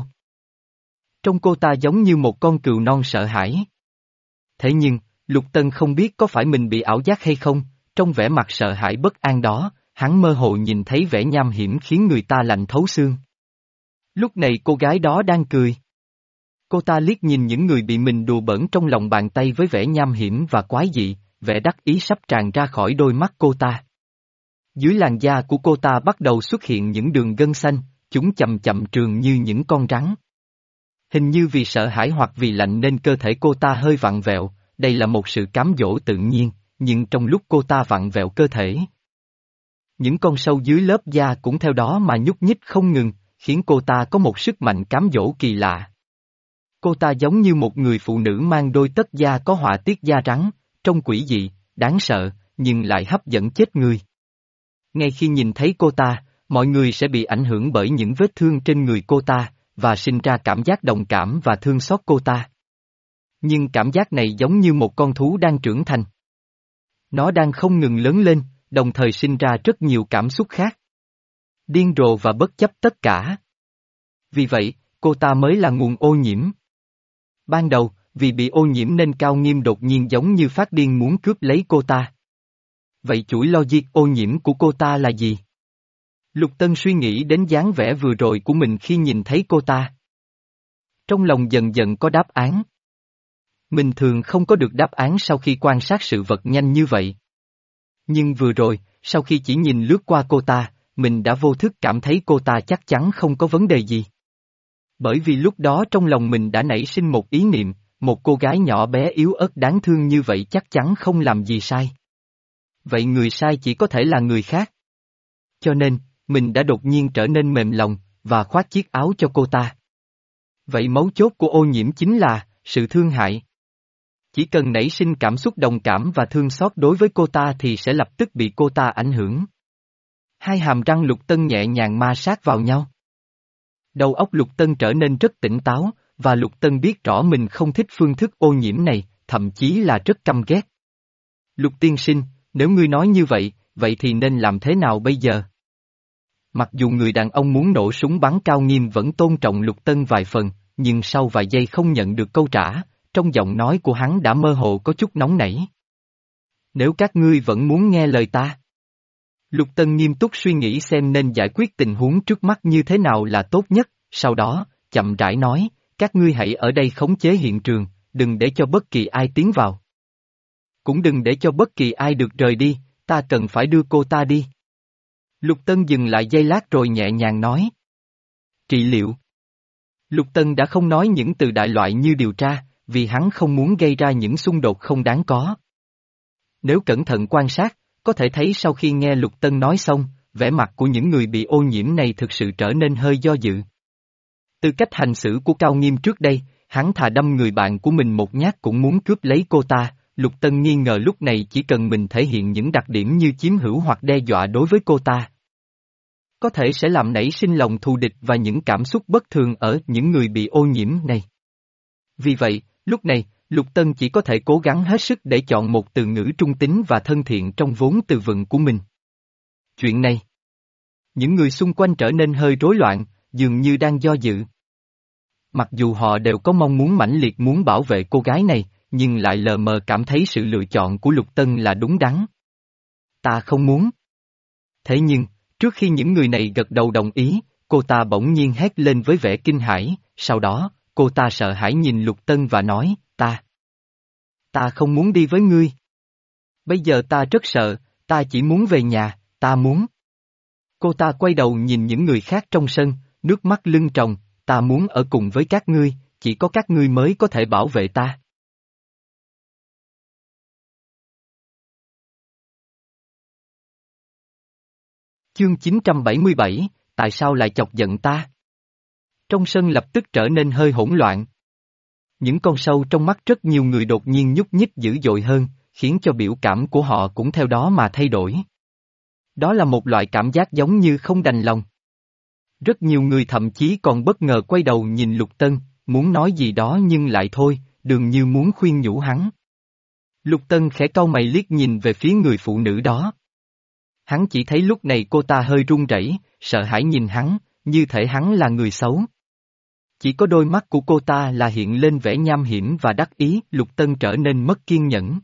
Trông cô ta giống như một con cừu non sợ hãi. Thế nhưng, Lục Tân không biết có phải mình bị ảo giác hay không, trong vẻ mặt sợ hãi bất an đó, hắn mơ hồ nhìn thấy vẻ nham hiểm khiến người ta lạnh thấu xương. Lúc này cô gái đó đang cười. Cô ta liếc nhìn những người bị mình đùa bỡn trong lòng bàn tay với vẻ nham hiểm và quái dị, vẻ đắc ý sắp tràn ra khỏi đôi mắt cô ta. Dưới làn da của cô ta bắt đầu xuất hiện những đường gân xanh, chúng chậm chậm trường như những con rắn. Hình như vì sợ hãi hoặc vì lạnh nên cơ thể cô ta hơi vặn vẹo, đây là một sự cám dỗ tự nhiên, nhưng trong lúc cô ta vặn vẹo cơ thể, những con sâu dưới lớp da cũng theo đó mà nhúc nhích không ngừng, khiến cô ta có một sức mạnh cám dỗ kỳ lạ. Cô ta giống như một người phụ nữ mang đôi tất da có họa tiết da rắn, trông quỷ dị, đáng sợ, nhưng lại hấp dẫn chết người. Ngay khi nhìn thấy cô ta, mọi người sẽ bị ảnh hưởng bởi những vết thương trên người cô ta, và sinh ra cảm giác đồng cảm và thương xót cô ta. Nhưng cảm giác này giống như một con thú đang trưởng thành. Nó đang không ngừng lớn lên, đồng thời sinh ra rất nhiều cảm xúc khác. Điên rồ và bất chấp tất cả. Vì vậy, cô ta mới là nguồn ô nhiễm. Ban đầu, vì bị ô nhiễm nên Cao Nghiêm đột nhiên giống như phát điên muốn cướp lấy cô ta. Vậy chuỗi logic ô nhiễm của cô ta là gì? Lục Tân suy nghĩ đến dáng vẻ vừa rồi của mình khi nhìn thấy cô ta. Trong lòng dần dần có đáp án. Mình thường không có được đáp án sau khi quan sát sự vật nhanh như vậy. Nhưng vừa rồi, sau khi chỉ nhìn lướt qua cô ta, mình đã vô thức cảm thấy cô ta chắc chắn không có vấn đề gì. Bởi vì lúc đó trong lòng mình đã nảy sinh một ý niệm, một cô gái nhỏ bé yếu ớt đáng thương như vậy chắc chắn không làm gì sai. Vậy người sai chỉ có thể là người khác. Cho nên, mình đã đột nhiên trở nên mềm lòng, và khoác chiếc áo cho cô ta. Vậy mấu chốt của ô nhiễm chính là, sự thương hại. Chỉ cần nảy sinh cảm xúc đồng cảm và thương xót đối với cô ta thì sẽ lập tức bị cô ta ảnh hưởng. Hai hàm răng Lục Tân nhẹ nhàng ma sát vào nhau. Đầu óc Lục Tân trở nên rất tỉnh táo, và Lục Tân biết rõ mình không thích phương thức ô nhiễm này, thậm chí là rất căm ghét. Lục tiên sinh, nếu ngươi nói như vậy, vậy thì nên làm thế nào bây giờ? Mặc dù người đàn ông muốn nổ súng bắn Cao Nghiêm vẫn tôn trọng Lục Tân vài phần, nhưng sau vài giây không nhận được câu trả, trong giọng nói của hắn đã mơ hồ có chút nóng nảy. Nếu các ngươi vẫn muốn nghe lời ta. Lục Tân nghiêm túc suy nghĩ xem nên giải quyết tình huống trước mắt như thế nào là tốt nhất, sau đó, chậm rãi nói, các ngươi hãy ở đây khống chế hiện trường, đừng để cho bất kỳ ai tiến vào. Cũng đừng để cho bất kỳ ai được rời đi, ta cần phải đưa cô ta đi. Lục Tân dừng lại giây lát rồi nhẹ nhàng nói. Trị liệu. Lục Tân đã không nói những từ đại loại như điều tra, vì hắn không muốn gây ra những xung đột không đáng có. Nếu cẩn thận quan sát, có thể thấy sau khi nghe Lục Tân nói xong, vẻ mặt của những người bị ô nhiễm này thực sự trở nên hơi do dự. Từ cách hành xử của Cao Nghiêm trước đây, hắn thà đâm người bạn của mình một nhát cũng muốn cướp lấy cô ta, Lục Tân nghi ngờ lúc này chỉ cần mình thể hiện những đặc điểm như chiếm hữu hoặc đe dọa đối với cô ta. Có thể sẽ làm nảy sinh lòng thù địch và những cảm xúc bất thường ở những người bị ô nhiễm này. Vì vậy, lúc này, Lục Tân chỉ có thể cố gắng hết sức để chọn một từ ngữ trung tính và thân thiện trong vốn từ vựng của mình. Chuyện này. Những người xung quanh trở nên hơi rối loạn, dường như đang do dự. Mặc dù họ đều có mong muốn mãnh liệt muốn bảo vệ cô gái này, nhưng lại lờ mờ cảm thấy sự lựa chọn của Lục Tân là đúng đắn. Ta không muốn. Thế nhưng, trước khi những người này gật đầu đồng ý, cô ta bỗng nhiên hét lên với vẻ kinh hãi, sau đó, cô ta sợ hãi nhìn Lục Tân và nói, ta. Ta không muốn đi với ngươi. Bây giờ ta rất sợ, ta chỉ muốn về nhà, ta muốn. Cô ta quay đầu nhìn những người khác trong sân, nước mắt lưng tròng, ta muốn ở cùng với các ngươi, chỉ có các ngươi mới có thể bảo vệ ta. Chương chín trăm bảy mươi bảy, tại sao lại chọc giận ta? Trong sân lập tức trở nên hơi hỗn loạn. Những con sâu trong mắt rất nhiều người đột nhiên nhúc nhích dữ dội hơn, khiến cho biểu cảm của họ cũng theo đó mà thay đổi. Đó là một loại cảm giác giống như không đành lòng. Rất nhiều người thậm chí còn bất ngờ quay đầu nhìn Lục Tân, muốn nói gì đó nhưng lại thôi, dường như muốn khuyên nhủ hắn. Lục Tân khẽ cau mày liếc nhìn về phía người phụ nữ đó. Hắn chỉ thấy lúc này cô ta hơi run rẩy, sợ hãi nhìn hắn, như thể hắn là người xấu. Chỉ có đôi mắt của cô ta là hiện lên vẻ nham hiểm và đắc ý, Lục Tân trở nên mất kiên nhẫn.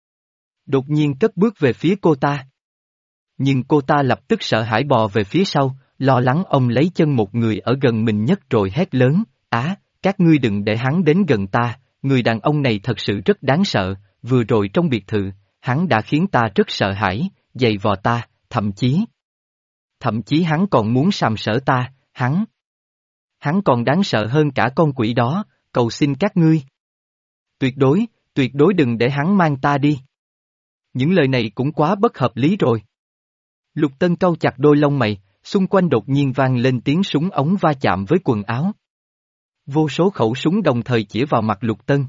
Đột nhiên cất bước về phía cô ta. Nhưng cô ta lập tức sợ hãi bò về phía sau, lo lắng ông lấy chân một người ở gần mình nhất rồi hét lớn, á, các ngươi đừng để hắn đến gần ta, người đàn ông này thật sự rất đáng sợ, vừa rồi trong biệt thự, hắn đã khiến ta rất sợ hãi, giày vò ta, thậm chí. Thậm chí hắn còn muốn sàm sỡ ta, hắn. Hắn còn đáng sợ hơn cả con quỷ đó, cầu xin các ngươi. Tuyệt đối, tuyệt đối đừng để hắn mang ta đi. Những lời này cũng quá bất hợp lý rồi. Lục Tân cau chặt đôi lông mày, xung quanh đột nhiên vang lên tiếng súng ống va chạm với quần áo. Vô số khẩu súng đồng thời chĩa vào mặt Lục Tân.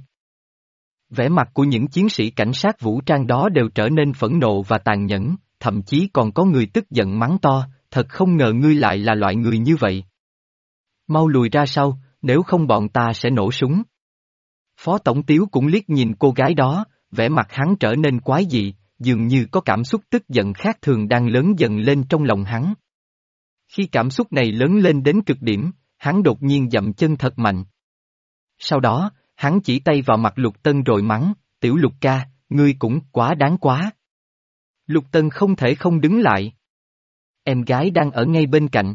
Vẻ mặt của những chiến sĩ cảnh sát vũ trang đó đều trở nên phẫn nộ và tàn nhẫn, thậm chí còn có người tức giận mắng to, thật không ngờ ngươi lại là loại người như vậy. Mau lùi ra sau, nếu không bọn ta sẽ nổ súng. Phó Tổng Tiếu cũng liếc nhìn cô gái đó, vẻ mặt hắn trở nên quái dị, dường như có cảm xúc tức giận khác thường đang lớn dần lên trong lòng hắn. Khi cảm xúc này lớn lên đến cực điểm, hắn đột nhiên dậm chân thật mạnh. Sau đó, hắn chỉ tay vào mặt Lục Tân rồi mắng, tiểu Lục ca, ngươi cũng quá đáng quá. Lục Tân không thể không đứng lại. Em gái đang ở ngay bên cạnh.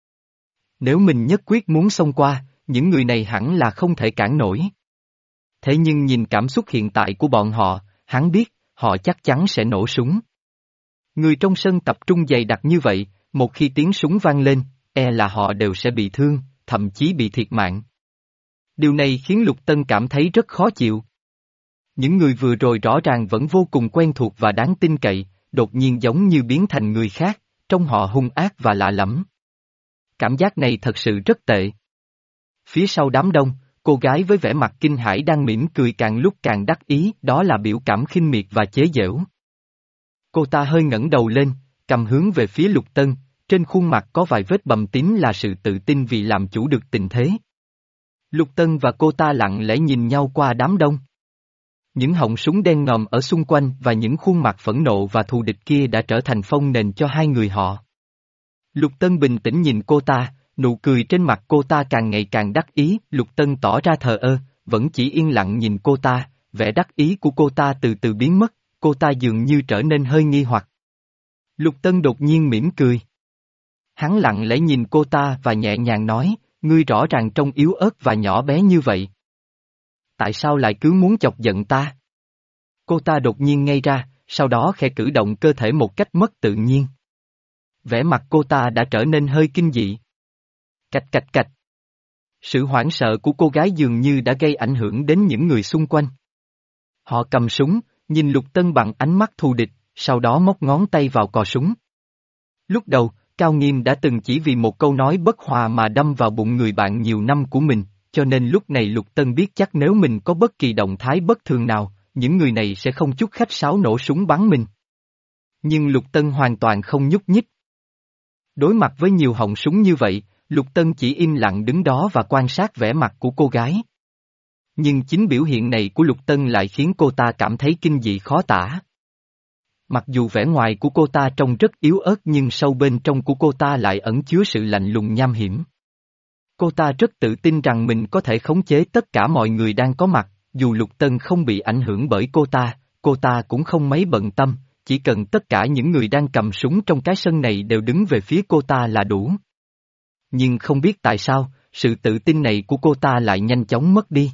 Nếu mình nhất quyết muốn xông qua, những người này hẳn là không thể cản nổi. Thế nhưng nhìn cảm xúc hiện tại của bọn họ, hắn biết, họ chắc chắn sẽ nổ súng. Người trong sân tập trung dày đặc như vậy, một khi tiếng súng vang lên, e là họ đều sẽ bị thương, thậm chí bị thiệt mạng. Điều này khiến Lục Tân cảm thấy rất khó chịu. Những người vừa rồi rõ ràng vẫn vô cùng quen thuộc và đáng tin cậy, đột nhiên giống như biến thành người khác, trông họ hung ác và lạ lẫm. Cảm giác này thật sự rất tệ. Phía sau đám đông, cô gái với vẻ mặt kinh hãi đang mỉm cười càng lúc càng đắc ý, đó là biểu cảm khinh miệt và chế giễu. Cô ta hơi ngẩng đầu lên, cầm hướng về phía Lục Tân, trên khuôn mặt có vài vết bầm tím là sự tự tin vì làm chủ được tình thế. Lục Tân và cô ta lặng lẽ nhìn nhau qua đám đông. Những họng súng đen ngòm ở xung quanh và những khuôn mặt phẫn nộ và thù địch kia đã trở thành phông nền cho hai người họ. Lục Tân bình tĩnh nhìn cô ta, nụ cười trên mặt cô ta càng ngày càng đắc ý, Lục Tân tỏ ra thờ ơ, vẫn chỉ yên lặng nhìn cô ta, vẻ đắc ý của cô ta từ từ biến mất, cô ta dường như trở nên hơi nghi hoặc. Lục Tân đột nhiên mỉm cười. Hắn lặng lẽ nhìn cô ta và nhẹ nhàng nói, ngươi rõ ràng trông yếu ớt và nhỏ bé như vậy. Tại sao lại cứ muốn chọc giận ta? Cô ta đột nhiên ngây ra, sau đó khẽ cử động cơ thể một cách mất tự nhiên. Vẻ mặt cô ta đã trở nên hơi kinh dị. Cạch cạch cạch. Sự hoảng sợ của cô gái dường như đã gây ảnh hưởng đến những người xung quanh. Họ cầm súng, nhìn Lục Tân bằng ánh mắt thù địch, sau đó móc ngón tay vào cò súng. Lúc đầu, Cao Nghiêm đã từng chỉ vì một câu nói bất hòa mà đâm vào bụng người bạn nhiều năm của mình, cho nên lúc này Lục Tân biết chắc nếu mình có bất kỳ động thái bất thường nào, những người này sẽ không chút khách sáo nổ súng bắn mình. Nhưng Lục Tân hoàn toàn không nhúc nhích. Đối mặt với nhiều họng súng như vậy, Lục Tân chỉ im lặng đứng đó và quan sát vẻ mặt của cô gái. Nhưng chính biểu hiện này của Lục Tân lại khiến cô ta cảm thấy kinh dị khó tả. Mặc dù vẻ ngoài của cô ta trông rất yếu ớt nhưng sâu bên trong của cô ta lại ẩn chứa sự lạnh lùng nham hiểm. Cô ta rất tự tin rằng mình có thể khống chế tất cả mọi người đang có mặt, dù Lục Tân không bị ảnh hưởng bởi cô ta, cô ta cũng không mấy bận tâm, chỉ cần tất cả những người đang cầm súng trong cái sân này đều đứng về phía cô ta là đủ. Nhưng không biết tại sao, sự tự tin này của cô ta lại nhanh chóng mất đi.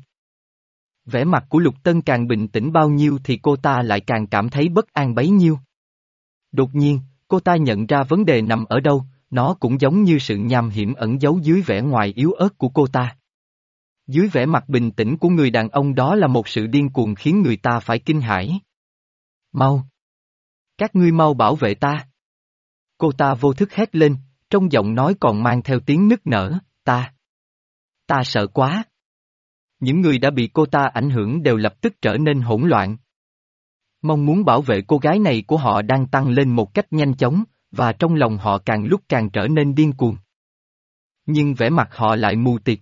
Vẻ mặt của Lục Tân càng bình tĩnh bao nhiêu thì cô ta lại càng cảm thấy bất an bấy nhiêu. Đột nhiên, cô ta nhận ra vấn đề nằm ở đâu, nó cũng giống như sự nham hiểm ẩn giấu dưới vẻ ngoài yếu ớt của cô ta. Dưới vẻ mặt bình tĩnh của người đàn ông đó là một sự điên cuồng khiến người ta phải kinh hãi. Mau! Các ngươi mau bảo vệ ta! Cô ta vô thức hét lên, trong giọng nói còn mang theo tiếng nức nở, ta! Ta sợ quá! Những người đã bị cô ta ảnh hưởng đều lập tức trở nên hỗn loạn. Mong muốn bảo vệ cô gái này của họ đang tăng lên một cách nhanh chóng, và trong lòng họ càng lúc càng trở nên điên cuồng. Nhưng vẻ mặt họ lại mù tịt.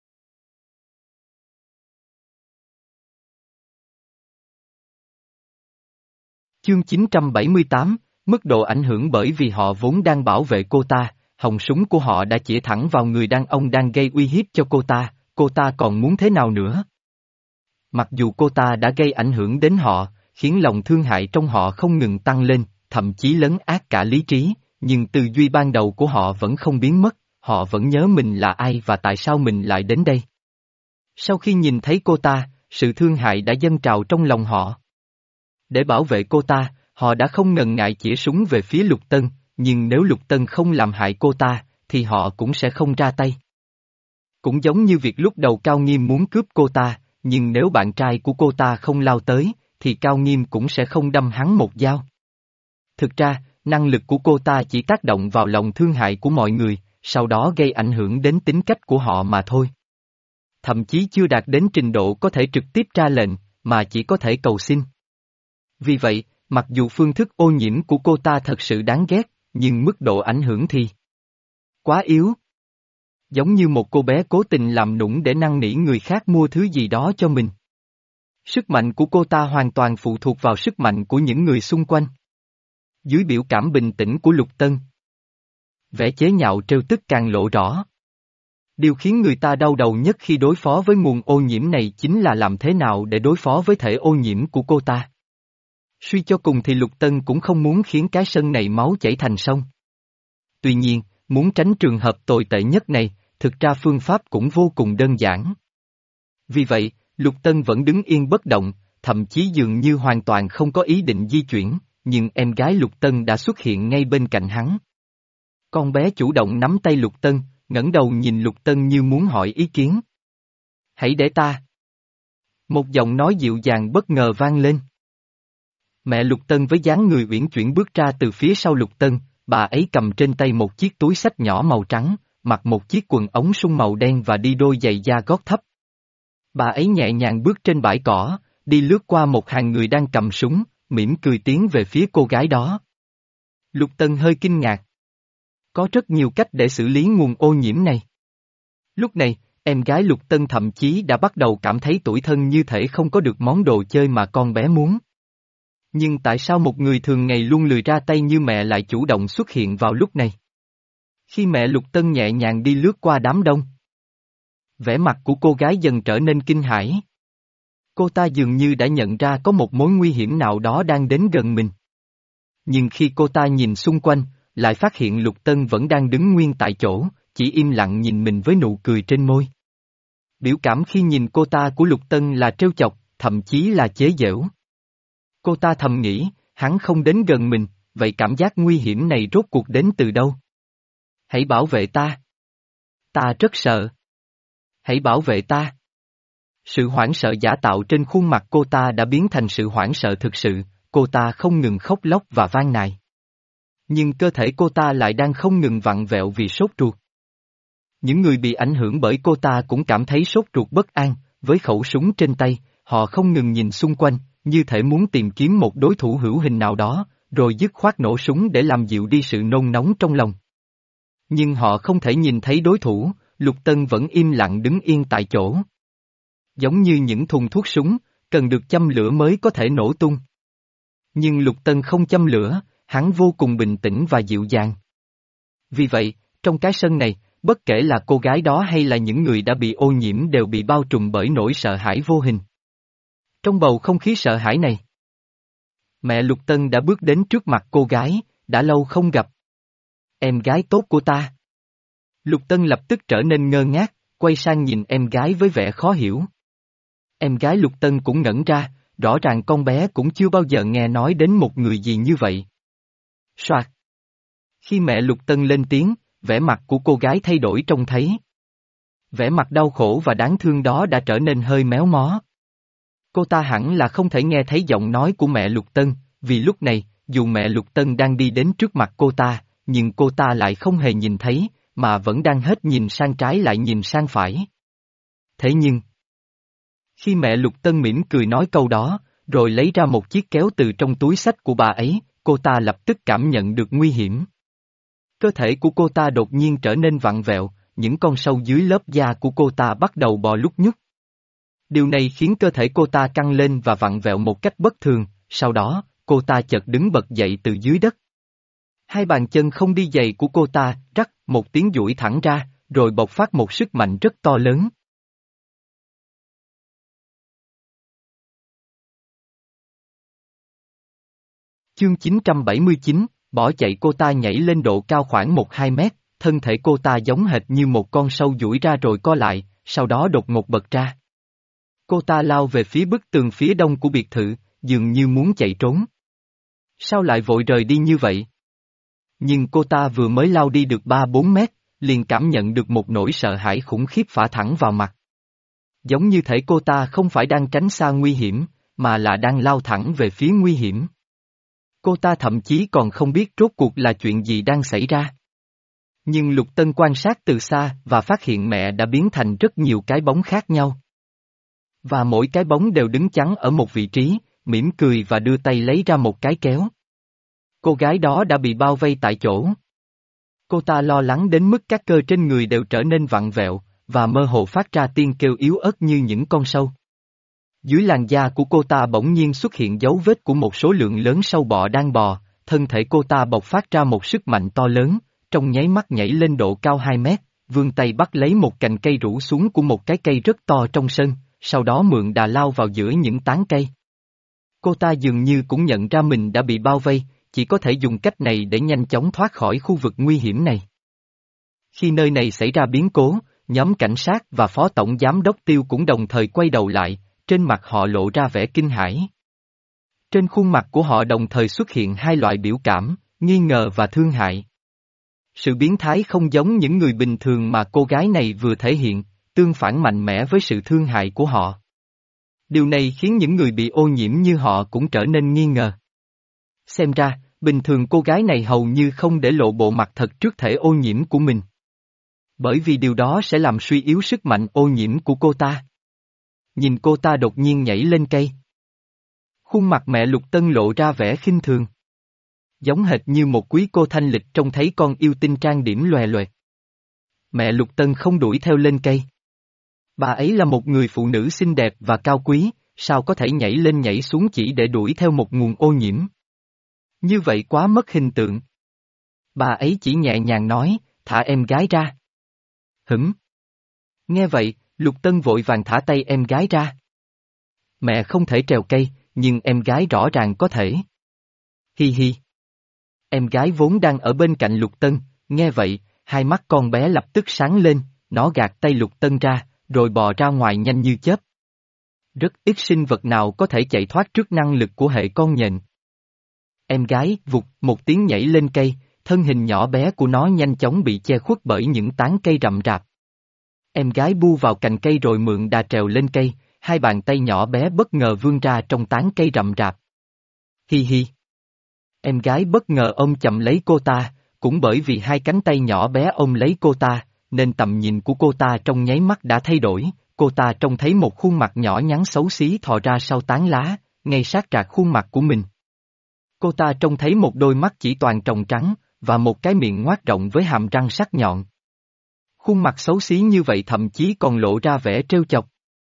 Chương chín trăm bảy mươi tám, mức độ ảnh hưởng bởi vì họ vốn đang bảo vệ cô ta, họng súng của họ đã chĩa thẳng vào người đàn ông đang gây uy hiếp cho cô ta, cô ta còn muốn thế nào nữa? Mặc dù cô ta đã gây ảnh hưởng đến họ, khiến lòng thương hại trong họ không ngừng tăng lên, thậm chí lấn át cả lý trí, nhưng tư duy ban đầu của họ vẫn không biến mất, họ vẫn nhớ mình là ai và tại sao mình lại đến đây. Sau khi nhìn thấy cô ta, sự thương hại đã dâng trào trong lòng họ. Để bảo vệ cô ta, họ đã không ngần ngại chĩa súng về phía Lục Tân, nhưng nếu Lục Tân không làm hại cô ta, thì họ cũng sẽ không ra tay. Cũng giống như việc lúc đầu Cao Nghiêm muốn cướp cô ta, nhưng nếu bạn trai của cô ta không lao tới, thì Cao Nghiêm cũng sẽ không đâm hắn một dao. Thực ra, năng lực của cô ta chỉ tác động vào lòng thương hại của mọi người, sau đó gây ảnh hưởng đến tính cách của họ mà thôi. Thậm chí chưa đạt đến trình độ có thể trực tiếp ra lệnh, mà chỉ có thể cầu xin. Vì vậy, mặc dù phương thức ô nhiễm của cô ta thật sự đáng ghét, nhưng mức độ ảnh hưởng thì quá yếu. Giống như một cô bé cố tình làm nũng để năn nỉ người khác mua thứ gì đó cho mình. Sức mạnh của cô ta hoàn toàn phụ thuộc vào sức mạnh của những người xung quanh. Dưới biểu cảm bình tĩnh của Lục Tân, vẻ chế nhạo trêu tức càng lộ rõ. Điều khiến người ta đau đầu nhất khi đối phó với nguồn ô nhiễm này chính là làm thế nào để đối phó với thể ô nhiễm của cô ta. Suy cho cùng thì Lục Tân cũng không muốn khiến cái sân này máu chảy thành sông. Tuy nhiên, muốn tránh trường hợp tồi tệ nhất này, thực ra phương pháp cũng vô cùng đơn giản. Vì vậy, Lục Tân vẫn đứng yên bất động, thậm chí dường như hoàn toàn không có ý định di chuyển, nhưng em gái Lục Tân đã xuất hiện ngay bên cạnh hắn. Con bé chủ động nắm tay Lục Tân, ngẩng đầu nhìn Lục Tân như muốn hỏi ý kiến. Hãy để ta. Một giọng nói dịu dàng bất ngờ vang lên. Mẹ Lục Tân với dáng người uyển chuyển bước ra từ phía sau Lục Tân, bà ấy cầm trên tay một chiếc túi xách nhỏ màu trắng, mặc một chiếc quần ống sung màu đen và đi đôi giày da gót thấp. Bà ấy nhẹ nhàng bước trên bãi cỏ, đi lướt qua một hàng người đang cầm súng, mỉm cười tiến về phía cô gái đó. Lục Tân hơi kinh ngạc. Có rất nhiều cách để xử lý nguồn ô nhiễm này. Lúc này, em gái Lục Tân thậm chí đã bắt đầu cảm thấy tủi thân như thể không có được món đồ chơi mà con bé muốn. Nhưng tại sao một người thường ngày luôn lười ra tay như mẹ lại chủ động xuất hiện vào lúc này? Khi mẹ Lục Tân nhẹ nhàng đi lướt qua đám đông, vẻ mặt của cô gái dần trở nên kinh hãi. Cô ta dường như đã nhận ra có một mối nguy hiểm nào đó đang đến gần mình. Nhưng khi cô ta nhìn xung quanh, lại phát hiện Lục Tân vẫn đang đứng nguyên tại chỗ, chỉ im lặng nhìn mình với nụ cười trên môi. Biểu cảm khi nhìn cô ta của Lục Tân là trêu chọc, thậm chí là chế giễu. Cô ta thầm nghĩ, hắn không đến gần mình, vậy cảm giác nguy hiểm này rốt cuộc đến từ đâu? Hãy bảo vệ ta. Ta rất sợ. Hãy bảo vệ ta. Sự hoảng sợ giả tạo trên khuôn mặt cô ta đã biến thành sự hoảng sợ thực sự, cô ta không ngừng khóc lóc và van nài. Nhưng cơ thể cô ta lại đang không ngừng vặn vẹo vì sốt ruột. Những người bị ảnh hưởng bởi cô ta cũng cảm thấy sốt ruột bất an, với khẩu súng trên tay, họ không ngừng nhìn xung quanh, như thể muốn tìm kiếm một đối thủ hữu hình nào đó, rồi dứt khoát nổ súng để làm dịu đi sự nôn nóng trong lòng. Nhưng họ không thể nhìn thấy đối thủ, Lục Tân vẫn im lặng đứng yên tại chỗ. Giống như những thùng thuốc súng, cần được châm lửa mới có thể nổ tung. Nhưng Lục Tân không châm lửa, hắn vô cùng bình tĩnh và dịu dàng. Vì vậy, trong cái sân này, bất kể là cô gái đó hay là những người đã bị ô nhiễm đều bị bao trùm bởi nỗi sợ hãi vô hình. Trong bầu không khí sợ hãi này, mẹ Lục Tân đã bước đến trước mặt cô gái, đã lâu không gặp. Em gái tốt của ta. Lục Tân lập tức trở nên ngơ ngác, quay sang nhìn em gái với vẻ khó hiểu. Em gái Lục Tân cũng ngẩn ra, rõ ràng con bé cũng chưa bao giờ nghe nói đến một người gì như vậy. Soạt. Khi mẹ Lục Tân lên tiếng, vẻ mặt của cô gái thay đổi trông thấy. Vẻ mặt đau khổ và đáng thương đó đã trở nên hơi méo mó. Cô ta hẳn là không thể nghe thấy giọng nói của mẹ Lục Tân, vì lúc này, dù mẹ Lục Tân đang đi đến trước mặt cô ta, nhưng cô ta lại không hề nhìn thấy, mà vẫn đang hết nhìn sang trái lại nhìn sang phải. Thế nhưng, khi mẹ Lục Tân mỉm cười nói câu đó, rồi lấy ra một chiếc kéo từ trong túi xách của bà ấy, cô ta lập tức cảm nhận được nguy hiểm. Cơ thể của cô ta đột nhiên trở nên vặn vẹo, những con sâu dưới lớp da của cô ta bắt đầu bò lúc nhúc. Điều này khiến cơ thể cô ta căng lên và vặn vẹo một cách bất thường, sau đó, cô ta chợt đứng bật dậy từ dưới đất. Hai bàn chân không đi giày của cô ta, rắc, một tiếng duỗi thẳng ra, rồi bộc phát một sức mạnh rất to lớn. Chương chín trăm bảy mươi chín, bỏ chạy. Cô ta nhảy lên độ cao khoảng một hai mét, thân thể cô ta giống hệt như một con sâu duỗi ra rồi co lại, sau đó đột ngột bật ra. Cô ta lao về phía bức tường phía đông của biệt thự, dường như muốn chạy trốn. Sao lại vội rời đi như vậy? Nhưng cô ta vừa mới lao đi được ba bốn mét, liền cảm nhận được một nỗi sợ hãi khủng khiếp phả thẳng vào mặt. Giống như thể cô ta không phải đang tránh xa nguy hiểm, mà là đang lao thẳng về phía nguy hiểm. Cô ta thậm chí còn không biết rốt cuộc là chuyện gì đang xảy ra. Nhưng Lục Tân quan sát từ xa và phát hiện mẹ đã biến thành rất nhiều cái bóng khác nhau. Và mỗi cái bóng đều đứng chắn ở một vị trí, mỉm cười và đưa tay lấy ra một cái kéo. Cô gái đó đã bị bao vây tại chỗ. Cô ta lo lắng đến mức các cơ trên người đều trở nên vặn vẹo, và mơ hồ phát ra tiếng kêu yếu ớt như những con sâu. Dưới làn da của cô ta bỗng nhiên xuất hiện dấu vết của một số lượng lớn sâu bọ đang bò, thân thể cô ta bộc phát ra một sức mạnh to lớn, trong nháy mắt nhảy lên độ cao hai mét, vươn tay bắt lấy một cành cây rủ xuống của một cái cây rất to trong sân, sau đó mượn đà lao vào giữa những tán cây. Cô ta dường như cũng nhận ra mình đã bị bao vây, chỉ có thể dùng cách này để nhanh chóng thoát khỏi khu vực nguy hiểm này. Khi nơi này xảy ra biến cố, nhóm cảnh sát và phó tổng giám đốc Tiêu cũng đồng thời quay đầu lại, trên mặt họ lộ ra vẻ kinh hãi. Trên khuôn mặt của họ đồng thời xuất hiện hai loại biểu cảm, nghi ngờ và thương hại. Sự biến thái không giống những người bình thường mà cô gái này vừa thể hiện, tương phản mạnh mẽ với sự thương hại của họ. Điều này khiến những người bị ô nhiễm như họ cũng trở nên nghi ngờ. Xem ra, bình thường cô gái này hầu như không để lộ bộ mặt thật trước thể ô nhiễm của mình. Bởi vì điều đó sẽ làm suy yếu sức mạnh ô nhiễm của cô ta. Nhìn cô ta đột nhiên nhảy lên cây. Khuôn mặt mẹ Lục Tân lộ ra vẻ khinh thường. Giống hệt như một quý cô thanh lịch trông thấy con yêu tinh trang điểm lòe loẹt. Mẹ Lục Tân không đuổi theo lên cây. Bà ấy là một người phụ nữ xinh đẹp và cao quý, sao có thể nhảy lên nhảy xuống chỉ để đuổi theo một nguồn ô nhiễm. Như vậy quá mất hình tượng. Bà ấy chỉ nhẹ nhàng nói, thả em gái ra. Hửm. Nghe vậy, Lục Tân vội vàng thả tay em gái ra. Mẹ không thể trèo cây, nhưng em gái rõ ràng có thể. Hi hi. Em gái vốn đang ở bên cạnh Lục Tân, nghe vậy, hai mắt con bé lập tức sáng lên, nó gạt tay Lục Tân ra, rồi bò ra ngoài nhanh như chớp. Rất ít sinh vật nào có thể chạy thoát trước năng lực của hệ con nhện. Em gái vụt một tiếng nhảy lên cây, thân hình nhỏ bé của nó nhanh chóng bị che khuất bởi những tán cây rậm rạp. Em gái bu vào cành cây rồi mượn đà trèo lên cây, hai bàn tay nhỏ bé bất ngờ vươn ra trong tán cây rậm rạp. Hi hi. Em gái bất ngờ ôm chầm lấy cô ta, cũng bởi vì hai cánh tay nhỏ bé ôm lấy cô ta, nên tầm nhìn của cô ta trong nháy mắt đã thay đổi, cô ta trông thấy một khuôn mặt nhỏ nhắn xấu xí thò ra sau tán lá, ngay sát rạc khuôn mặt của mình. Cô ta trông thấy một đôi mắt chỉ toàn tròng trắng, và một cái miệng ngoác rộng với hàm răng sắc nhọn. Khuôn mặt xấu xí như vậy thậm chí còn lộ ra vẻ trêu chọc.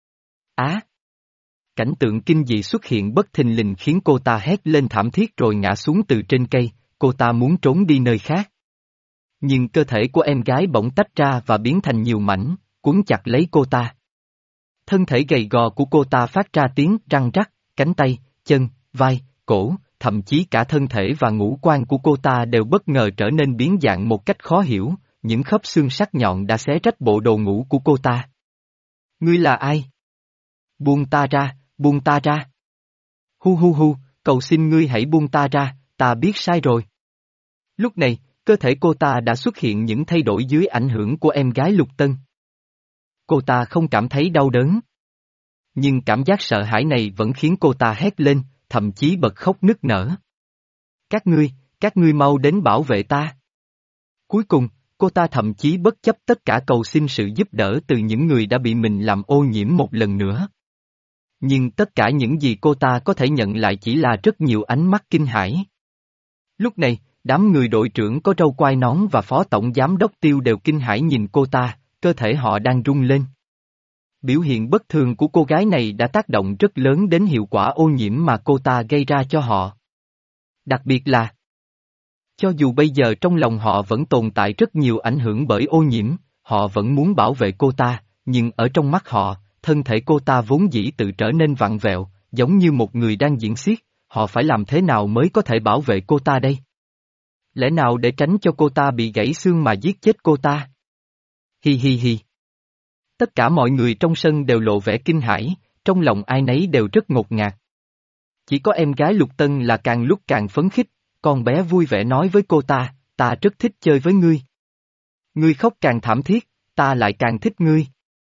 Á! Cảnh tượng kinh dị xuất hiện bất thình lình khiến cô ta hét lên thảm thiết rồi ngã xuống từ trên cây, cô ta muốn trốn đi nơi khác. Nhưng cơ thể của em gái bỗng tách ra và biến thành nhiều mảnh, cuốn chặt lấy cô ta. Thân thể gầy gò của cô ta phát ra tiếng răng rắc, cánh tay, chân, vai, cổ, thậm chí cả thân thể và ngũ quan của cô ta đều bất ngờ trở nên biến dạng một cách khó hiểu, những khớp xương sắc nhọn đã xé rách bộ đồ ngủ của cô ta. Ngươi là ai? Buông ta ra, buông ta ra. Hu hu hu, cầu xin ngươi hãy buông ta ra, ta biết sai rồi. Lúc này, cơ thể cô ta đã xuất hiện những thay đổi dưới ảnh hưởng của em gái Lục Tân. Cô ta không cảm thấy đau đớn. Nhưng cảm giác sợ hãi này vẫn khiến cô ta hét lên, thậm chí bật khóc nức nở. Các ngươi, các ngươi mau đến bảo vệ ta. Cuối cùng, cô ta thậm chí bất chấp tất cả cầu xin sự giúp đỡ từ những người đã bị mình làm ô nhiễm một lần nữa. Nhưng tất cả những gì cô ta có thể nhận lại chỉ là rất nhiều ánh mắt kinh hãi. Lúc này, đám người đội trưởng có râu quai nón và phó tổng giám đốc Tiêu đều kinh hãi nhìn cô ta, cơ thể họ đang rung lên. Biểu hiện bất thường của cô gái này đã tác động rất lớn đến hiệu quả ô nhiễm mà cô ta gây ra cho họ. Đặc biệt là, cho dù bây giờ trong lòng họ vẫn tồn tại rất nhiều ảnh hưởng bởi ô nhiễm, họ vẫn muốn bảo vệ cô ta, nhưng ở trong mắt họ, thân thể cô ta vốn dĩ tự trở nên vặn vẹo, giống như một người đang diễn xiếc, họ phải làm thế nào mới có thể bảo vệ cô ta đây? Lẽ nào để tránh cho cô ta bị gãy xương mà giết chết cô ta? Hi hi hi. Tất cả mọi người trong sân đều lộ vẻ kinh hãi, trong lòng ai nấy đều rất ngột ngạt. Chỉ có em gái Lục Tân là càng lúc càng phấn khích, con bé vui vẻ nói với cô ta, ta rất thích chơi với ngươi. Ngươi khóc càng thảm thiết, ta lại càng thích ngươi.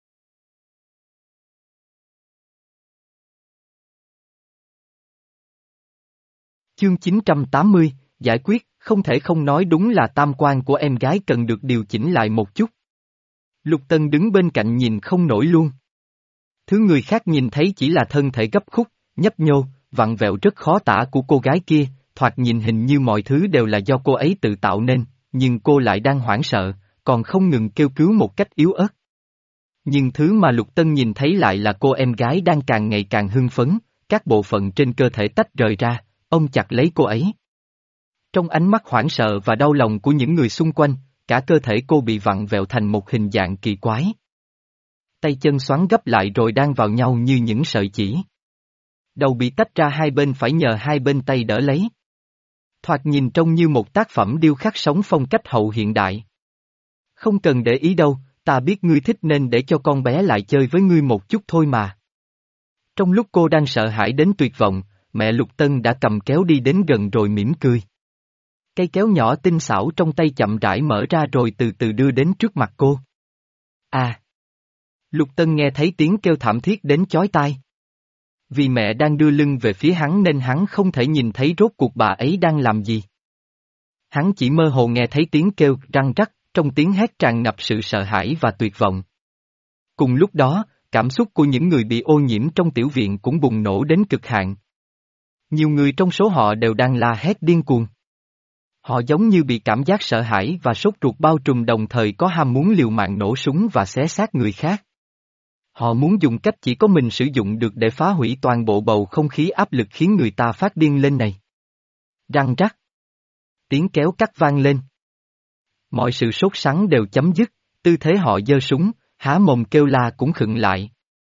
Chương chín trăm tám mươi, giải quyết, không thể không nói đúng là tam quan của em gái cần được điều chỉnh lại một chút. Lục Tân đứng bên cạnh nhìn không nổi luôn. Thứ người khác nhìn thấy chỉ là thân thể gấp khúc, nhấp nhô, vặn vẹo rất khó tả của cô gái kia, thoạt nhìn hình như mọi thứ đều là do cô ấy tự tạo nên, nhưng cô lại đang hoảng sợ, còn không ngừng kêu cứu một cách yếu ớt. Nhưng thứ mà Lục Tân nhìn thấy lại là cô em gái đang càng ngày càng hưng phấn, các bộ phận trên cơ thể tách rời ra, ôm chặt lấy cô ấy. Trong ánh mắt hoảng sợ và đau lòng của những người xung quanh, cả cơ thể cô bị vặn vẹo thành một hình dạng kỳ quái. Tay chân xoắn gấp lại rồi đan vào nhau như những sợi chỉ. Đầu bị tách ra hai bên phải nhờ hai bên tay đỡ lấy. Thoạt nhìn trông như một tác phẩm điêu khắc sống phong cách hậu hiện đại. Không cần để ý đâu, ta biết ngươi thích nên để cho con bé lại chơi với ngươi một chút thôi mà. Trong lúc cô đang sợ hãi đến tuyệt vọng, mẹ Lục Tân đã cầm kéo đi đến gần rồi mỉm cười. Cây kéo nhỏ tinh xảo trong tay chậm rãi mở ra rồi từ từ đưa đến trước mặt cô. À! Lục Tân nghe thấy tiếng kêu thảm thiết đến chói tai. Vì mẹ đang đưa lưng về phía hắn nên hắn không thể nhìn thấy rốt cuộc bà ấy đang làm gì. Hắn chỉ mơ hồ nghe thấy tiếng kêu răng rắc, trong tiếng hét tràn ngập sự sợ hãi và tuyệt vọng. Cùng lúc đó, cảm xúc của những người bị ô nhiễm trong tiểu viện cũng bùng nổ đến cực hạn. Nhiều người trong số họ đều đang la hét điên cuồng. Họ giống như bị cảm giác sợ hãi và sốt ruột bao trùm, đồng thời có ham muốn liều mạng nổ súng và xé xác người khác. Họ muốn dùng cách chỉ có mình sử dụng được để phá hủy toàn bộ bầu không khí áp lực khiến người ta phát điên lên này. Răng rắc. Tiếng kéo cắt vang lên. Mọi sự sốt sắng đều chấm dứt, tư thế họ giơ súng, há mồm kêu la cũng khựng lại.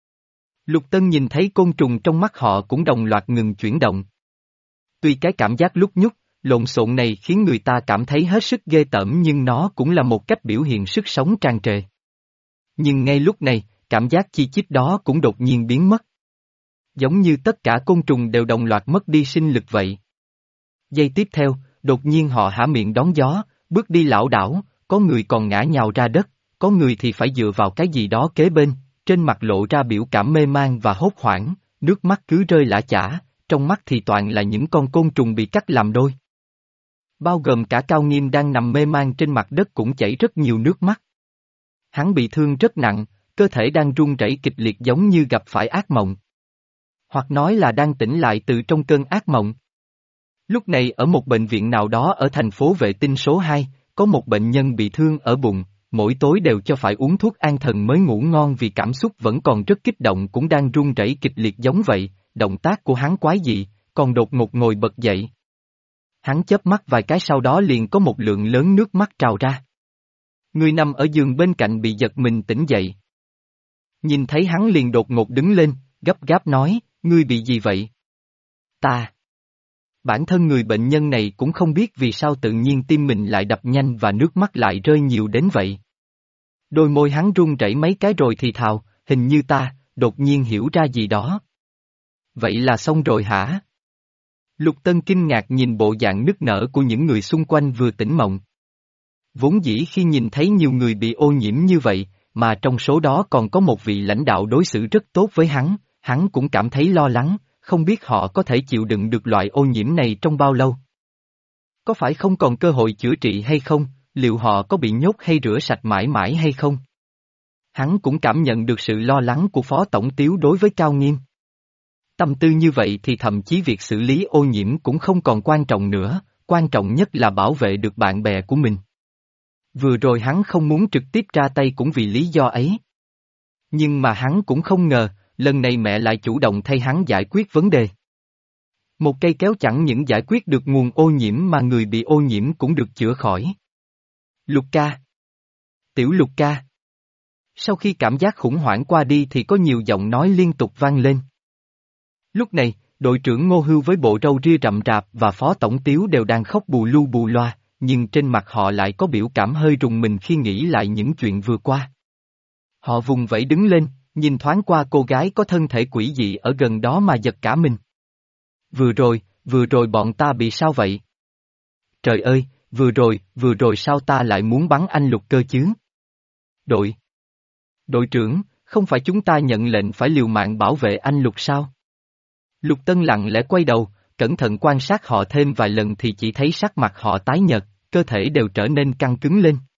Lục Tân nhìn thấy côn trùng trong mắt họ cũng đồng loạt ngừng chuyển động. Tuy cái cảm giác lúc nhúc, lộn xộn này khiến người ta cảm thấy hết sức ghê tởm, nhưng nó cũng là một cách biểu hiện sức sống tràn trề. Nhưng ngay lúc này, cảm giác chi chít đó cũng đột nhiên biến mất. Giống như tất cả côn trùng đều đồng loạt mất đi sinh lực vậy. Giây tiếp theo, đột nhiên họ há miệng đón gió, bước đi lảo đảo, có người còn ngã nhào ra đất, có người thì phải dựa vào cái gì đó kế bên, trên mặt lộ ra biểu cảm mê man và hốt hoảng, nước mắt cứ rơi lã chã, trong mắt thì toàn là những con côn trùng bị cắt làm đôi. Bao gồm cả Cao Nghiêm đang nằm mê man trên mặt đất cũng chảy rất nhiều nước mắt. Hắn bị thương rất nặng, cơ thể đang run rẩy kịch liệt giống như gặp phải ác mộng. Hoặc nói là đang tỉnh lại từ trong cơn ác mộng. Lúc này ở một bệnh viện nào đó ở thành phố Vệ Tinh số hai, có một bệnh nhân bị thương ở bụng, mỗi tối đều cho phải uống thuốc an thần mới ngủ ngon vì cảm xúc vẫn còn rất kích động, cũng đang run rẩy kịch liệt giống vậy, động tác của hắn quái dị, còn đột ngột ngồi bật dậy. Hắn chớp mắt vài cái sau đó liền có một lượng lớn nước mắt trào ra. Người nằm ở giường bên cạnh bị giật mình tỉnh dậy. Nhìn thấy hắn liền đột ngột đứng lên, gấp gáp nói, ngươi bị gì vậy? Ta. Bản thân người bệnh nhân này cũng không biết vì sao tự nhiên tim mình lại đập nhanh và nước mắt lại rơi nhiều đến vậy. Đôi môi hắn run rẩy mấy cái rồi thì thào, hình như ta, đột nhiên hiểu ra gì đó. Vậy là xong rồi hả? Lục Tân kinh ngạc nhìn bộ dạng nức nở của những người xung quanh vừa tỉnh mộng. Vốn dĩ khi nhìn thấy nhiều người bị ô nhiễm như vậy, mà trong số đó còn có một vị lãnh đạo đối xử rất tốt với hắn, hắn cũng cảm thấy lo lắng, không biết họ có thể chịu đựng được loại ô nhiễm này trong bao lâu. Có phải không còn cơ hội chữa trị hay không, liệu họ có bị nhốt hay rửa sạch mãi mãi hay không? Hắn cũng cảm nhận được sự lo lắng của Phó Tổng Tiếu đối với Cao Nghiêm. Tâm tư như vậy thì thậm chí việc xử lý ô nhiễm cũng không còn quan trọng nữa, quan trọng nhất là bảo vệ được bạn bè của mình. Vừa rồi hắn không muốn trực tiếp ra tay cũng vì lý do ấy. Nhưng mà hắn cũng không ngờ, lần này mẹ lại chủ động thay hắn giải quyết vấn đề. Một cây kéo chẳng những giải quyết được nguồn ô nhiễm mà người bị ô nhiễm cũng được chữa khỏi. Lục ca. Tiểu Lục ca. Sau khi cảm giác khủng hoảng qua đi thì có nhiều giọng nói liên tục vang lên. Lúc này, đội trưởng Ngô Hưu với bộ râu ria rậm rạp và Phó Tổng Tiếu đều đang khóc bù lu bù loa, nhưng trên mặt họ lại có biểu cảm hơi rùng mình khi nghĩ lại những chuyện vừa qua. Họ vùng vẫy đứng lên, nhìn thoáng qua cô gái có thân thể quỷ dị ở gần đó mà giật cả mình. Vừa rồi, vừa rồi bọn ta bị sao vậy? Trời ơi, vừa rồi, vừa rồi sao ta lại muốn bắn anh Lục cơ chứ? Đội. Đội trưởng, không phải chúng ta nhận lệnh phải liều mạng bảo vệ anh Lục sao? Lục Tân lặng lẽ quay đầu, cẩn thận quan sát họ thêm vài lần thì chỉ thấy sắc mặt họ tái nhợt, cơ thể đều trở nên căng cứng lên.